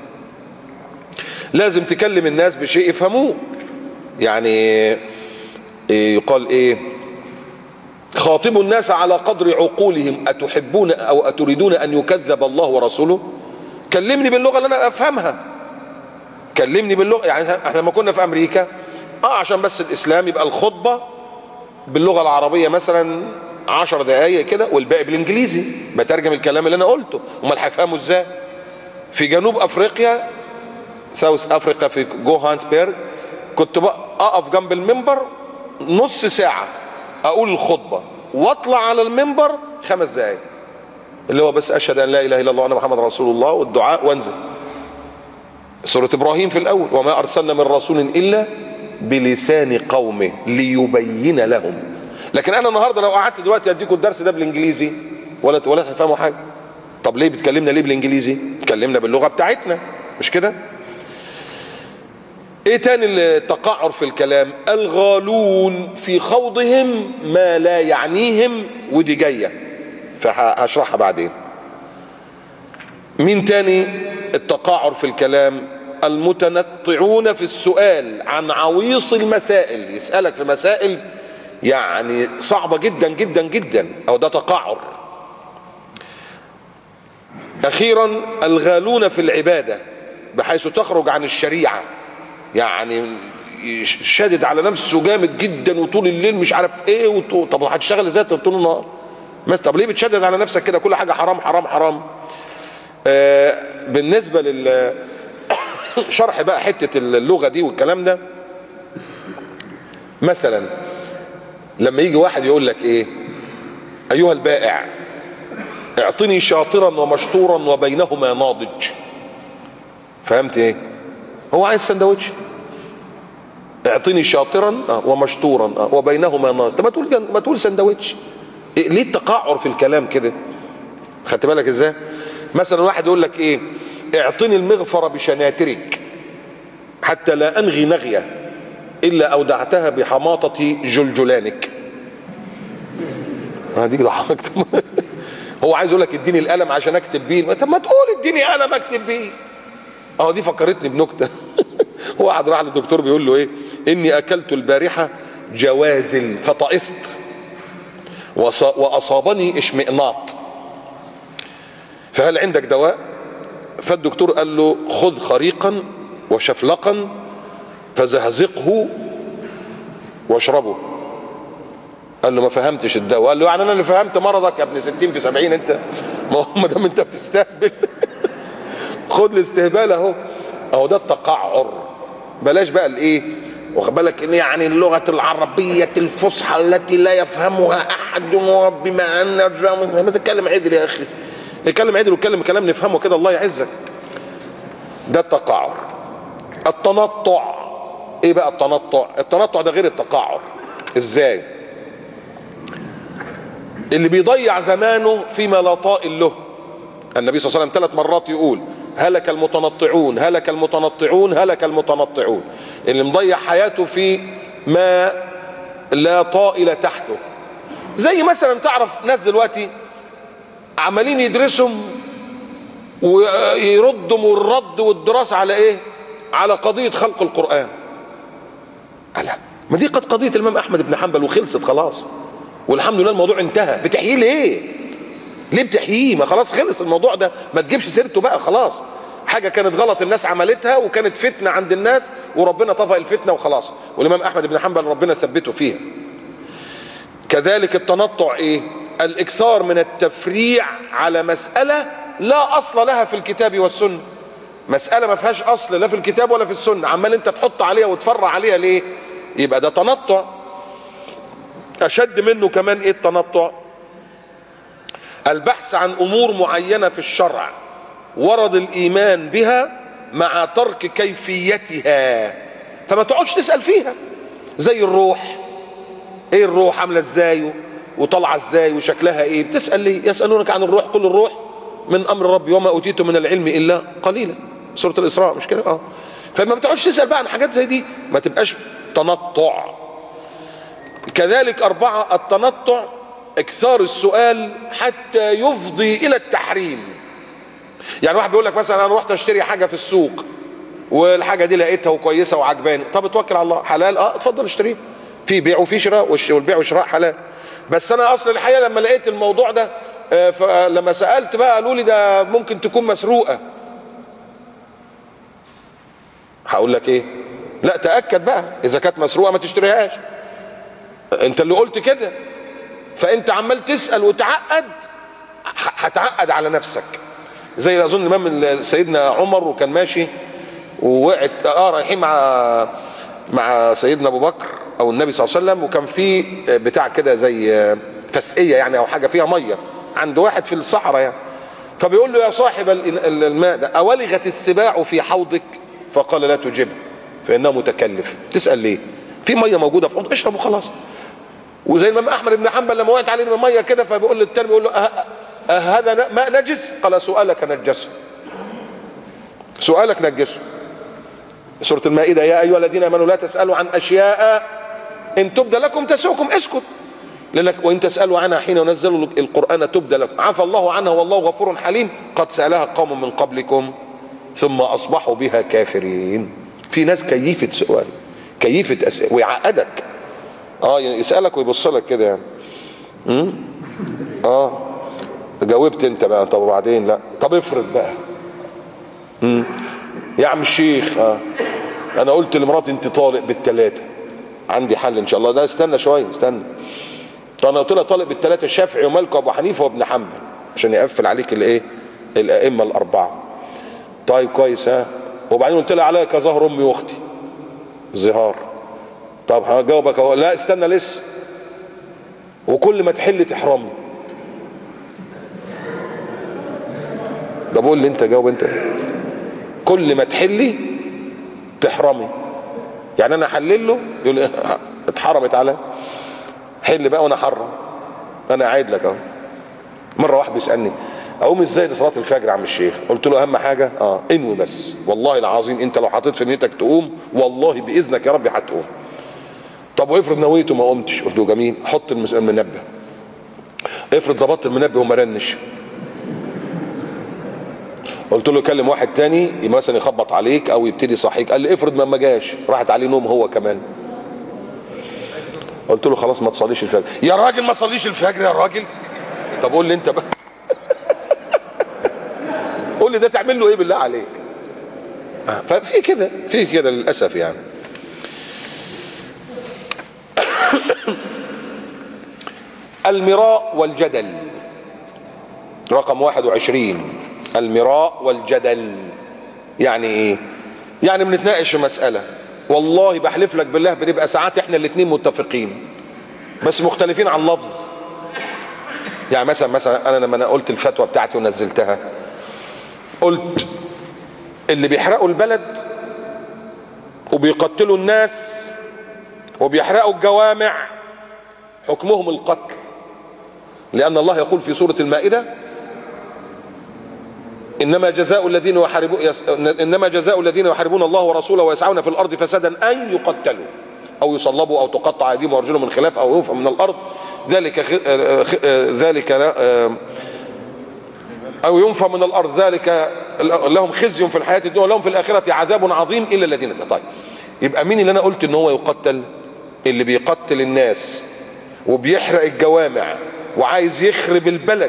لازم تكلم الناس بشيء يفهموه. يعني يقال ايه؟ خاطبوا الناس على قدر عقولهم أتحبون أو أتريدون أن يكذب الله ورسوله؟ كلمني باللغة اللي أنا أفهمها. كلمني باللغة. يعني احنا لما كنا في أمريكا عشان بس الإسلام يبقى الخطبة باللغة العربية مثلا 10 دقايق كده والباقي بالإنجليزي، بترجم الكلام اللي أنا قلته. امال هيفهموا إزاي؟ في جنوب أفريقيا، ساوث أفريقيا، في جوهانسبرج، كنت بقى أقف جنب المنبر نص ساعة اقول الخطبة واطلع على المنبر 5 دقايق اللي هو بس اشهد ان لا اله الا الله وان محمد رسول الله والدعاء وانزل. سورة ابراهيم في الاول وما ارسلنا من رسول الا بلسان قومه ليبين لهم. لكن انا النهارده لو قعدت دلوقتي اديكم الدرس ده بالانجليزي ولا هتفهموا حاجه. طب ليه بتكلمنا ليه بالانجليزي؟ كلمنا باللغه بتاعتنا، مش كده؟ ايه تاني التقعر في الكلام؟ الغالون في خوضهم ما لا يعنيهم، ودي جايه فهشرحها بعدين. مين تاني التقعر في الكلام؟ المتنطعون في السؤال عن عويص المسائل، يسألك في مسائل يعني صعبة جدا جدا جدا، او ده تقعر. اخيرا الغالون في العبادة بحيث تخرج عن الشريعة، يعني شادد على نفسه جامد جدا وطول الليل مش عارف ايه طب هتشتغل ازاي طول النهار؟ طب ليه بتشدد على نفسك كده؟ كل حاجة حرام حرام حرام. بالنسبة شرح بقى حتة اللغة دي والكلام ده، مثلا لما يجي واحد يقول لك ايه؟ ايها البائع اعطني شاطرا ومشطورا وبينهما ناضج. فهمت ايه؟ هو عايز سندوتش. اعطني شاطرا ومشطورا وبينهما ناضج. طب ما تقول سندوتش. إيه؟ ليه التقعر في الكلام كده؟ خدت بالك ازاي؟ مثلا واحد يقول لك ايه؟ اعطني المغفر بشناترك حتى لا انغي نغيه الا اودعتها بحماطه جلجلانك. هديك ضحكت. هو عايز يقول لك اديني القلم عشان اكتب بيه. طب ما تقول اديني قلم اكتب بيه. اهو دي فكرتني بنكته. هو قعد راح للدكتور بيقول له ايه؟ اني اكلت البارحه جوازل فطئست واصابني اشمئناط، فهل عندك دواء؟ فالدكتور قال له خذ خريقا وشفلقا فزهزقه واشربه. قال له ما فهمتش الدواء. قال له يعني انا اللي فهمت مرضك يا ابن 60 في 70 انت؟ ما دام انت بتستهبل. خد الاستهبال اهو. اهو ده التقعر. بلاش بقى الايه، واخد بالك ان يعني اللغه العربيه الفصحى التي لا يفهمها احد بما ان ما تتكلم عدل يا اخي، اتكلم عدل واتكلم كلام نفهمه كده الله يعزك. ده التقعر. التنطع. ايه بقى التنطع؟ التنطع ده غير التقعر. ازاي؟ اللي بيضيع زمانه فيما لا طائل له. النبي صلى الله عليه وسلم 3 مرات يقول هلك المتنطعون هلك المتنطعون هلك المتنطعون. اللي مضيع حياته في ما لا طائل تحته. زي مثلا تعرف ناس دلوقتي عمالين يدرسوا ويردوا والرد والدراسة على ايه؟ على قضية خلق القرآن. ألا ما دي قد قضية الإمام أحمد بن حنبل وخلصت خلاص والحمد لله الموضوع انتهى. بتحييه ليه؟ ليه بتحييه؟ ما خلاص خلص الموضوع ده، ما تجيبش سيرته بقى خلاص. حاجة كانت غلط الناس عملتها وكانت فتنة عند الناس وربنا طفأ الفتنة وخلاص، والإمام أحمد بن حنبل ربنا ثبته فيها. كذلك التنطع ايه؟ الإكثار من التفريع على مسألة لا أصل لها في الكتاب والسنة. مسألة ما فيهاش أصل لا في الكتاب ولا في السنة، عمال أنت تحط عليها وتفرع عليها ليه؟ يبقى ده تنطع. أشد منه كمان ايه التنطع؟ البحث عن أمور معينة في الشرع ورد الإيمان بها مع ترك كيفيتها، فما تقعدش تسأل فيها. زي الروح، ايه الروح عاملة ازاي وطالعة ازاي وشكلها ايه؟ بتسأل ليه؟ يسألونك عن الروح قل الروح من أمر ربي وما أوتيتم من العلم إلا قليلا. سورة الإسراء مش كده؟ فما بتقعدش تسأل بقى عن حاجات زي دي، ما تبقاش تنطع. كذلك 4 التنطع اكثار السؤال حتى يفضي الى التحريم. يعني واحد بيقول لك مثلا انا رحت اشتري حاجه في السوق والحاجه دي لقيتها وكويسه وعجباني، طب اتوكل على الله، حلال اتفضل اشتريها، في بيع وفي شراء والبيع والشراء حلال. بس انا اصل الحقيقه لما لقيت الموضوع ده فلما سالت بقى قالوا لي ده ممكن تكون مسروقه. هقول لك ايه؟ لا تاكد بقى، اذا كانت مسروقه ما تشتريهاش، انت اللي قلت كده. فانت عمال تسال وتعقد، هتعقد على نفسك. زي اظن الامام سيدنا عمر وكان ماشي ووقعت رايحين مع سيدنا ابو بكر او النبي صلى الله عليه وسلم، وكان في بتاع كده زي فسقيه يعني او حاجه فيها ميه عند واحد في الصحراء يعني. فبيقول له يا صاحب الماء ده اولغت السباع في حوضك؟ فقال لا تجبه فانه متكلف. تسال ليه؟ في ميه موجوده في حوض اشرب وخلاص. وزي الامام احمد بن حنبل لما وقعت عليه الميه كده فبيقول للتاني بيقول له هذا ماء نجس؟ قال سؤالك نجسه، سؤالك نجسه. سورة المائدة يا ايها الذين امنوا لا تسالوا عن اشياء ان تبد لكم تسؤكم. اسكت لك وان تسالوا عنها حين ينزل القران تبد لكم. عفى الله عنها والله غفور حليم قد سالها قوم من قبلكم ثم اصبحوا بها كافرين. في ناس كيفة سؤال، كيفة اسئله ويعقدك. يسالك ويبص لك كده يعني. جاوبت انت بقى، طب وبعدين؟ لا طب افرض بقى. يا عم الشيخ انا قلت لمراتي انت طالق بالثلاثه، عندي حل ان شاء الله. ده استنى شويه استنى. طب انا قلت لها طالق بالثلاثه الشافعي ومالك وابو حنيفه وابن حنبل عشان يقفل عليك الايه؟ الائمه الاربعه. طيب كويس وبعدين قلت لها عليا كظهر امي واختي زهار. طب هجاوبك اهو. لا استنى لسه. وكل ما تحل تحرمني. ده بقول لي انت جاوب انت. كل ما تحلي تحرمي. يعني انا احلل له يقول لي اتحرمت عليا. حل بقى وانا حرم. انا قاعد لك اهو. مره واحد بيسالني اقوم ازاي لصلاه الفجر يا عم الشيخ؟ قلت له اهم حاجه انوي بس، والله العظيم انت لو حطيت في نيتك تقوم والله باذنك يا رب هتقوم. طب وافرض نويت وما قمتش؟ قلت له جميل، حط المنبه. افرض ظبطت المنبه وما رنش؟ قلت له كلم واحد تاني مثلا يخبط عليك او يبتدي يصحيك. قال لي افرض ما جاش؟ راحت عليه نوم هو كمان. قلت له خلاص ما تصليش الفجر. يا راجل ما تصليش الفجر يا راجل؟ طب قول لي انت بقى قول لي ده تعمل له ايه بالله عليك؟ ففي كده، في كده للاسف يعني. المراء والجدل رقم 21. المراء والجدل يعني ايه؟ يعني بنتناقش في مسألة، والله بحلف لك بالله بنبقى ساعات احنا الاتنين متفقين بس مختلفين عن اللفظ. يعني مثلا انا لما قلت الفتوى بتاعتي ونزلتها، قلت اللي بيحرقوا البلد وبيقتلوا الناس وبيحرقوا الجوامع حكمهم القتل، لأن الله يقول في سورة المائدة إنما جزاء الذين يحاربون الله ورسوله ويسعون في الأرض فسادا أن يقتلوا أو يصلبوا أو تقطع أيديهم وأرجلهم من خلاف أو ينفوا من الأرض ذلك أو ينفى من الأرض ذلك لهم خزي في الحياة الدنيا ولهم في الآخرة عذاب عظيم إلا الذين. طيب يبقى مين اللي أنا قلت إن هو يقتل؟ اللي بيقتل الناس وبيحرق الجوامع وعايز يخرب البلد.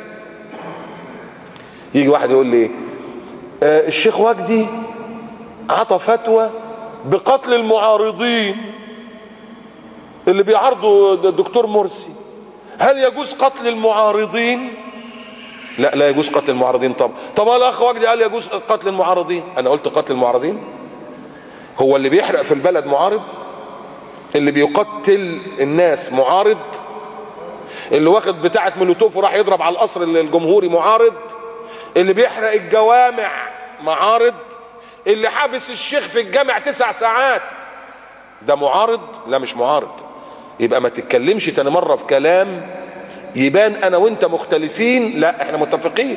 يجي واحد يقول لي الشيخ وجدي عطى فتوى بقتل المعارضين اللي بيعارضوا الدكتور مرسي، هل يجوز قتل المعارضين؟ لا، لا يجوز قتل المعارضين. طب الاخ وجدي قال يجوز قتل المعارضين. انا قلت قتل المعارضين؟ هو اللي بيحرق في البلد معارض؟ اللي بيقتل الناس معارض؟ اللي واخد بتاعة مولوتوف وراح يضرب على القصر الجمهوري معارض؟ اللي بيحرق الجوامع معارض؟ اللي حابس الشيخ في الجامع 9 ساعات ده معارض؟ لا مش معارض. يبقى ما تتكلمش تاني مرة بكلام يبان انا وانت مختلفين، لا احنا متفقين.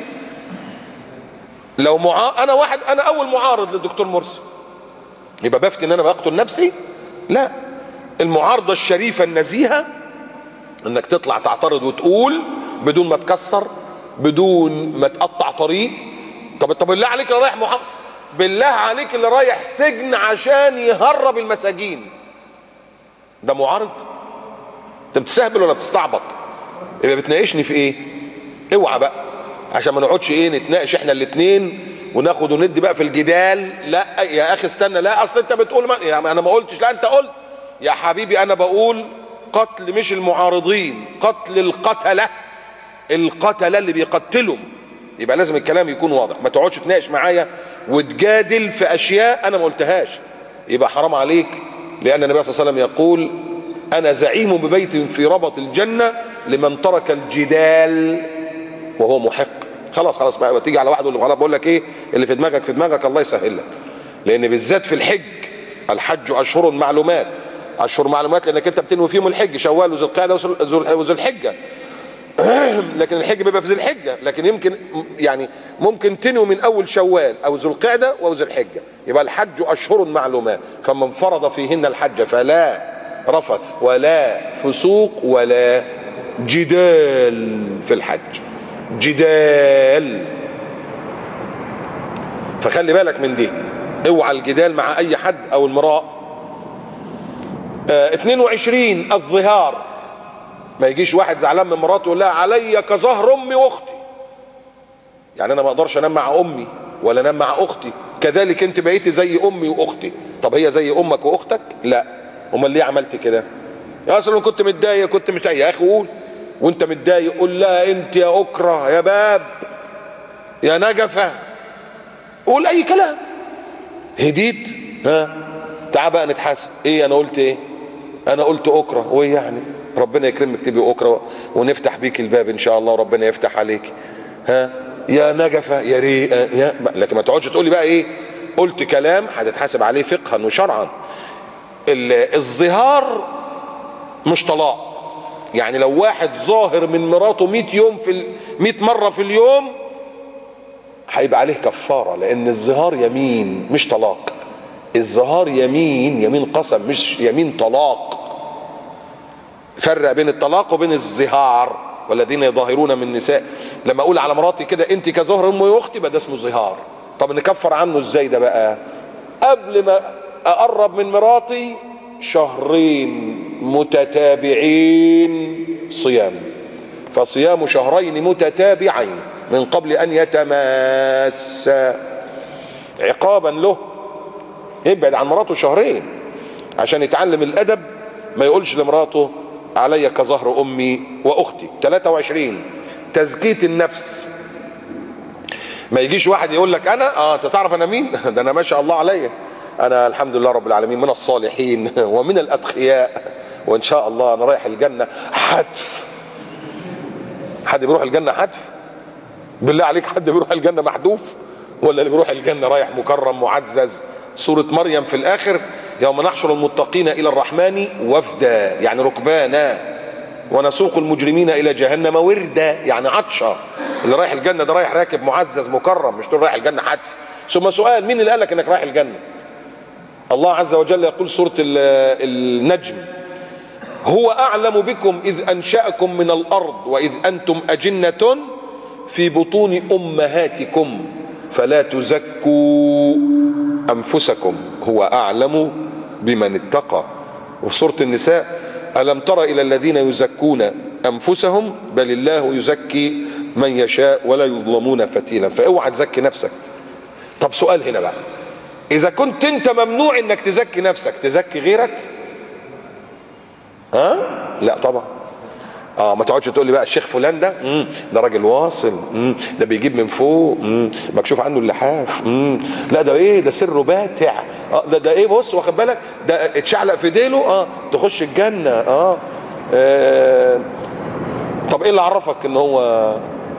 لو انا اول معارض للدكتور مرسي، يبقى بفتي ان انا بقتل نفسي؟ لا، المعارضة الشريفة النزيهة انك تطلع تعترض وتقول بدون ما تكسر، بدون ما تقطع طريق. طب بالله عليك اللي رايح بالله عليك اللي رايح سجن عشان يهرب المساجين ده معارض؟ انت بتستهبل ولا بتستعبط؟ يبقى بتناقشني في ايه؟ اوعى بقى عشان ما نقعدش نتناقش احنا الاتنين وناخد وندي بقى في الجدال. لا يا اخي استنى، لا اصل انت بتقول يعني انا ما قلتش. لا انت قلت يا حبيبي. انا بقول قتل مش المعارضين، قتل القتلة اللي بيقتلهم. يبقى لازم الكلام يكون واضح، ما تقعدش تناقش معايا وتجادل في اشياء انا ما قلتهاش، يبقى حرام عليك. لان النبي صلى الله عليه وسلم يقول انا زعيم ببيت في ربط الجنة لمن ترك الجدال وهو محق. خلاص بقى تيجي على واحد يقول له خلاص بقول لك ايه اللي في دماغك في دماغك، الله يسهل لك. لان بالذات في الحج، الحج اشهر معلومات، اشهر معلومات لانك انت بتنوي فيهم الحج، شوال وذو القعده وذو الحجه. لكن الحج بيبقى في ذي الحجه، لكن يمكن يعني ممكن تنوي من اول شوال او ذو القعده وذو الحجه. يبقى الحج اشهر معلومات، فمن فرض فيهن الحج فلا رفث ولا فسوق ولا جدال في الحج. جدال، فخلي بالك من دي، اوعى الجدال مع اي حد او المراء. 22 الظهار. ما يجيش واحد زعلان من مراته يقول لها عليا كظهر امي واختي. يعني انا ما اقدرش انام مع امي ولا انام مع اختي، كذلك انت بقيتي زي امي واختي. طب هي زي امك واختك؟ لا. امال ليه عملت كده؟ يا اصلا كنت متضايق يا اخي قول. وانت متضايق قول لها انت يا اكره يا باب يا نجفه، قول اي كلام. هديت؟ تعال بقى نتحاسب. ايه انا قلت ايه؟ انا قلت اكره، وايه يعني؟ ربنا يكرمك تبقي اكره ونفتح بيك الباب ان شاء الله وربنا يفتح عليك. يا نجفه يا ريقه لكن ما تقعدش تقول لي بقى ايه قلت كلام هتتحاسب عليه فقها وشرعا. الظهار مش طلاق، يعني لو واحد ظاهر من مراته 100 يوم 100 مرة في اليوم هيبقى عليه كفارة، لأن الظهار يمين مش طلاق. الظهار يمين قسم مش يمين طلاق. فرق بين الطلاق وبين الظهار. والذين يظاهرون من نساء، لما اقول على مراتي كده انت كظهر امي واختي يبقى ده اسمه ظهار. طب نكفر عنه ازاي ده بقى؟ قبل ما اقرب من مراتي 2 شهر متتابعين صيام، فصيام 2 شهر متتابعين من قبل ان يتماس عقابا له. يبعد عن مراته 2 شهر عشان يتعلم الادب، ما يقولش لمراته علي كظهر امي واختي. 23 تزكية النفس. ما يجيش واحد يقول لك انا انت تعرف انا مين؟ ده انا ما شاء الله عليا، انا الحمد لله رب العالمين من الصالحين ومن الاتقياء، وان شاء الله انا رايح الجنة حتف. حد بيروح الجنة حتف؟ بالله عليك حد بيروح الجنة محذوف؟ ولا اللي بيروح الجنة رايح مكرم معزز؟ سورة مريم في الاخر يوم نحشر المتقين الى الرحمن وفدا، يعني ركبانا، ونسوق المجرمين الى جهنم وردا، يعني عطشة. اللي رايح الجنة ده رايح راكب معزز مكرم، مش تقول رايح الجنة حتف. ثم سؤال، مين اللي قال لك انك رايح الجنة؟ الله عز وجل يقول سورة النجم: هو اعلم بكم اذ انشأكم من الارض واذ انتم اجنة في بطون امهاتكم فلا تزكوا انفسكم هو اعلم بمن اتقى. وفي سورة النساء: ألم تر إلى الذين يزكون أنفسهم بل الله يزكي من يشاء ولا يظلمون فتيلا. فاوعى تزكي نفسك. طب سؤال هنا بقى، إذا كنت أنت ممنوع إنك تزكي نفسك، تزكي غيرك؟ لا طبعا. ما تقعدش تقول لي بقى الشيخ فلان ده راجل واصل، ده بيجيب من فوق، مكشوف عنه اللحاف، لا ده ايه، ده سره باتع، ده ايه، بص واخد بالك، ده اتشعلق في ديله تخش الجنه. طب ايه اللي عرفك ان هو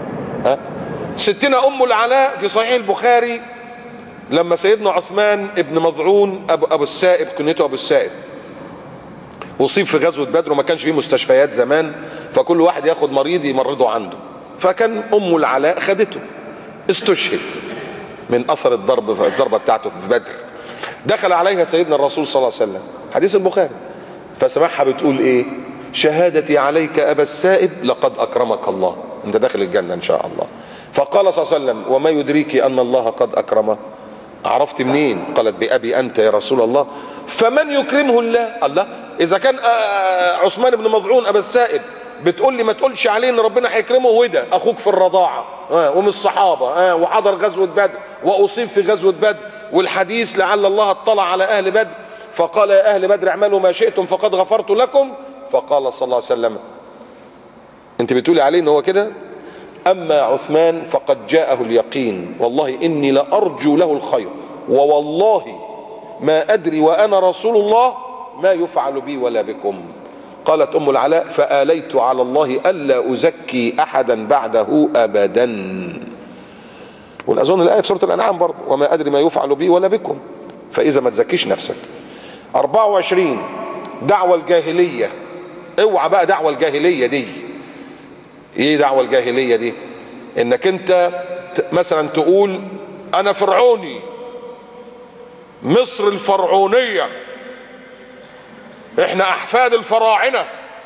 ستنا ام العلاء في صحيح البخاري لما سيدنا عثمان ابن مظعون ابو السائب، كنيته ابو السائب، اصيب في غزوه بدر وما كانش فيه مستشفيات زمان، فكل واحد ياخد مريض يمرضه عنده، فكان ام العلاء خدته، استشهد من اثر الضربه بتاعته في بدر. دخل عليها سيدنا الرسول صلى الله عليه وسلم، حديث البخاري، فسمعها بتقول ايه: شهادتي عليك ابا السائب لقد اكرمك الله، انت داخل الجنه ان شاء الله. فقال صلى الله عليه وسلم: وما يدريك ان الله قد اكرمه؟ عرفت منين؟ قالت: بأبي أنت يا رسول الله. فمن يكرمه الله؟ إذا كان عثمان بن مظعون أبا السائب بتقول لي ما تقولش عليه إن ربنا هيكرمه، وده أخوك في الرضاعة ومن الصحابة وحضر غزوة بدر وأصيب في غزوة بدر، والحديث لعل الله اطلع على أهل بدر فقال: يا أهل بدر اعملوا ما شئتم فقد غفرت لكم. فقال صلى الله عليه وسلم: أنت بتقولي عليه إن هو كده؟ أما عثمان فقد جاءه اليقين، والله إني لأرجو له الخير، ووالله ما أدري وأنا رسول الله ما يفعل بي ولا بكم. قالت أم العلاء: فآليت على الله ألا أزكي أحدا بعده أبدا. والأظن الآية في سورة الأنعام برضه: وما أدري ما يفعل بي ولا بكم. فإذا ما تزكيش نفسك. 24 دعوة الجاهلية. اوعى بقى دعوة الجاهلية دي. ايه دعوة الجاهلية دي؟ انك انت مثلا تقول انا فرعوني، مصر الفرعونية، احنا احفاد الفراعنة.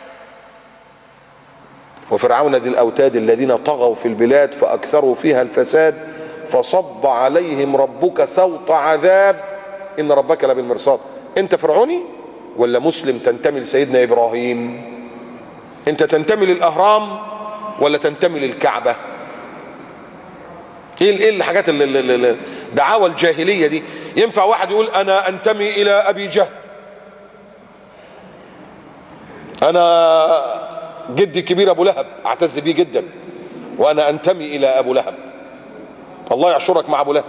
وفرعون ذي الاوتاد الذين طغوا في البلاد فاكثروا فيها الفساد فصب عليهم ربك سوط عذاب ان ربك لبالمرصاد. انت فرعوني ولا مسلم تنتمي لسيدنا ابراهيم؟ انت تنتمي للاهرام ولا تنتمي للكعبة؟ ايه الحاجات اللي دعاوى الجاهلية دي؟ ينفع واحد يقول انا انتمي الى ابي جهل، انا جدي الكبير ابو لهب اعتز بيه جدا وانا انتمي الى ابو لهب، الله يعشرك مع ابو لهب.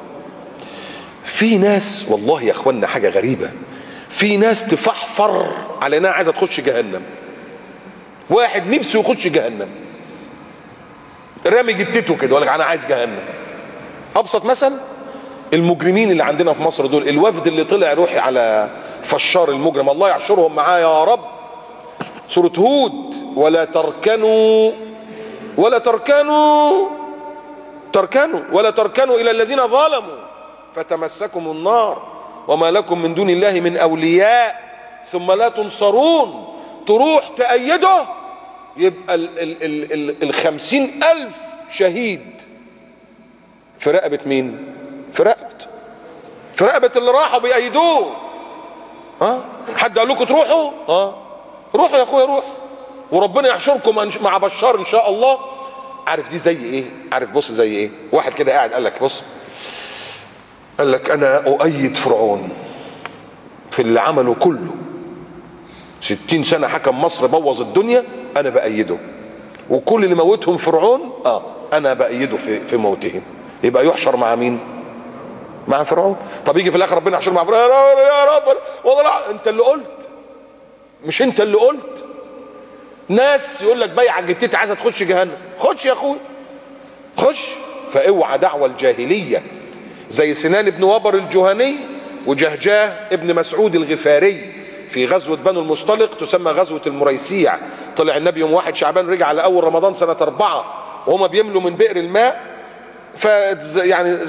في ناس والله يا اخوانا حاجة غريبة، في ناس تفحفر على انها عايزة تخش جهنم. واحد نفسه يخش جهنم رامي جتته كده وقال لك انا عايز جهنم. ابسط مثل المجرمين اللي عندنا في مصر دول، الوفد اللي طلع روحي على فشار المجرم، الله يحشرهم معاه يا رب، سورة هود: ولا تركنوا ولا تركنوا ولا تركنوا إلى الذين ظلموا فتمسكم النار وما لكم من دون الله من أولياء ثم لا تنصرون. تروح تأيده يبقى ال50,000 شهيد في رقبة مين؟ في رقبة اللي راحوا بيأيدوه. حد قال لكم تروحوا؟ روحوا يا اخويا، روح وربنا يحشركم مع بشار ان شاء الله. عارف دي زي ايه؟ عارف بص زي ايه؟ واحد كده قاعد قال لك بص، قال لك انا اؤيد فرعون في اللي عمله كله، 60 سنة حكم مصر بوظ الدنيا، انا بأيده، وكل اللي موتهم فرعون انا بأيده في موتهم. يبقى يحشر مع مين؟ مع فرعون. طب يجي في الاخر ربنا يحشر مع فرعون، يا رب والله لا انت اللي قلت، مش انت اللي قلت. ناس يقول لك بيع جتتي عايزه تخش جهنم، خش يا اخوي خش. فاوعى دعوه الجاهليه زي سنان بن وبر الجهني وجهجاه ابن مسعود الغفاري في غزوه بنو المصطلق تسمى غزوه المريسيع. طلع النبي يوم 1 شعبان، رجع على اول رمضان سنه 4 وهما بيملوا من بئر الماء، يعني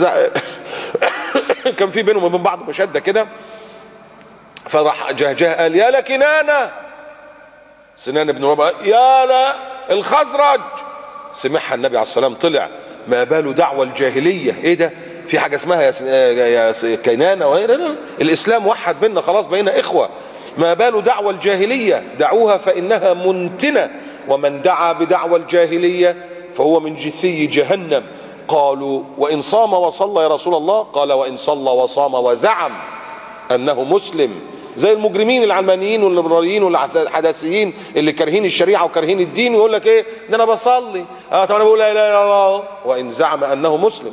كان في بينهم وبين بعض مشاده كده، فراح جهجاه قال: يا لكنانه. سنان بن وبر: يا لا الخزرج. سمعها النبي عليه السلام، طلع: ما بال دعوة الجاهلية؟ ايه ده؟ في حاجة اسمها يا كنانة؟ الاسلام وحد بيننا خلاص، بقينا اخوة. ما بال دعوة الجاهلية؟ دعوها فانها منتنة، ومن دعا بدعوى الجاهلية فهو من جثي جهنم. قالوا: وان صام وصلى يا رسول الله؟ قال: وان صلى وصام وزعم انه مسلم. زي المجرمين العلمانيين والليبراليين والحداثيين اللي كارهين الشريعه وكارهين الدين، ويقول لك ايه ده؟ انا بصلي طب انا بقول لا اله الا الله، وان زعم انه مسلم.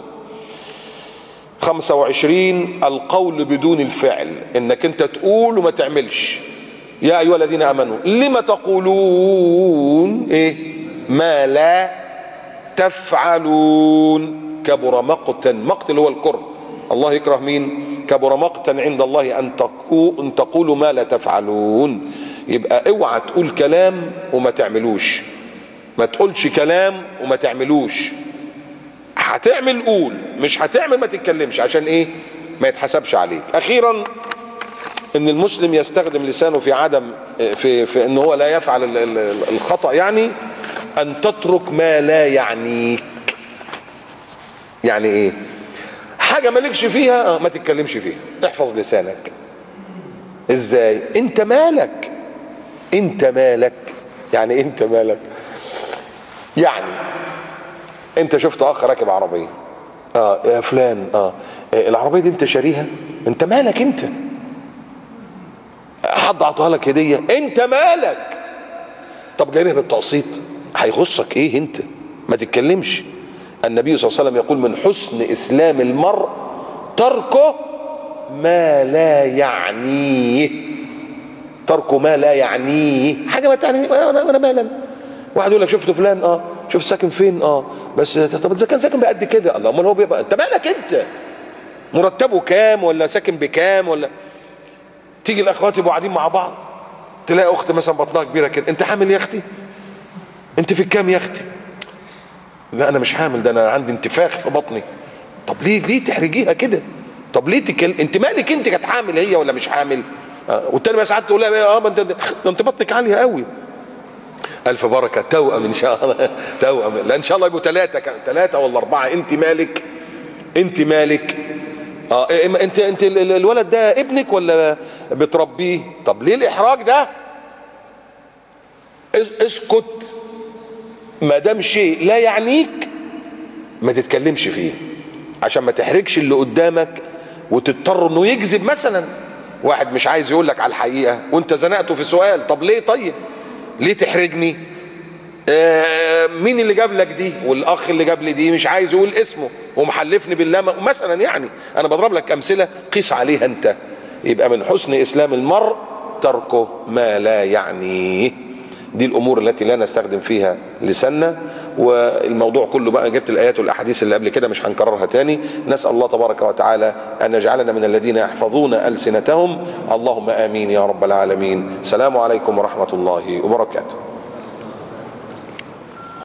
25 القول بدون الفعل، انك انت تقول وما تعملش. يا ايها الذين امنوا لم تقولون ايه ما لا تفعلون كبر مقتا. مقت اللي هو الكره، الله يكره مين؟ كبر مقتا عند الله ان تقولوا ما لا تفعلون. يبقى اوعى تقول كلام وما تعملوش، ما تقولش كلام وما تعملوش. هتعمل قول، مش هتعمل ما تتكلمش، عشان ايه؟ ما يتحسبش عليك. اخيرا ان المسلم يستخدم لسانه في عدم في ان هو لا يفعل الخطأ، يعني ان تترك ما لا يعنيك. يعني ايه؟ حاجة مالكش فيها ما تتكلمش فيها، احفظ لسانك. ازاي؟ انت مالك؟ انت مالك يعني انت مالك؟ يعني انت شفت اخ راكب عربية، يا فلان العربية دي انت شاريها؟ انت مالك؟ انت حد عطاها لك هدية؟ انت مالك؟ طب جايبها بالتقسيط، هيخصك ايه؟ انت ما تتكلمش. النبي صلى الله عليه وسلم يقول: من حسن اسلام المرء تركه ما لا يعنيه. تركه ما لا يعنيه، حاجه ما تعنيه. انا مالا. واحد يقول لك: شفت فلان؟ شوف ساكن فين؟ بس طب اذا كان ساكن بقد كده، الله امال هو بيبقى، انت مالك؟ انت مرتبه كام ولا ساكن بكام؟ ولا تيجي الاخوات يبقوا قاعدين مع بعض، تلاقي اخت مثلا بطنها كبيره كده: انت حامل يا اختي؟ انت في الكام يا اختي؟ لا انا مش حامل، ده انا عندي انتفاخ في بطني. طب ليه تحرجيها كده؟ طب ليه انت مالك؟ انت كانت حامل هي ولا مش حامل؟ والتاني بقى ساعات تقول لها: انت بطنك عاليه قوي. الف بركه، توأم ان شاء الله. توأم، لا ان شاء الله يبقوا 3 ولا 4. انت مالك؟ انت مالك؟ انت الولد ده ابنك ولا بتربيه؟ طب ليه الاحراج ده؟ اسكت. ما دام شيء لا يعنيك ما تتكلمش فيه، عشان ما تحرجش اللي قدامك وتضطر انه يكذب. مثلا واحد مش عايز يقول لك على الحقيقه وانت زنقته في سؤال، طب ليه؟ طيب ليه تحرجني؟ مين اللي جاب لك دي؟ والاخ اللي جاب لي دي مش عايز يقول اسمه ومحلفني بالله مثلا. يعني انا بضرب لك امثله قيس عليها انت. يبقى من حسن اسلام المرء تركه ما لا يعنيه. دي الامور التي لا نستخدم فيها لساننا. والموضوع كله بقى جبت الايات والاحاديث اللي قبل كده مش هنكررها تاني. نسال الله تبارك وتعالى ان يجعلنا من الذين يحفظون السنتهم. اللهم امين يا رب العالمين. السلام عليكم ورحمه الله وبركاته.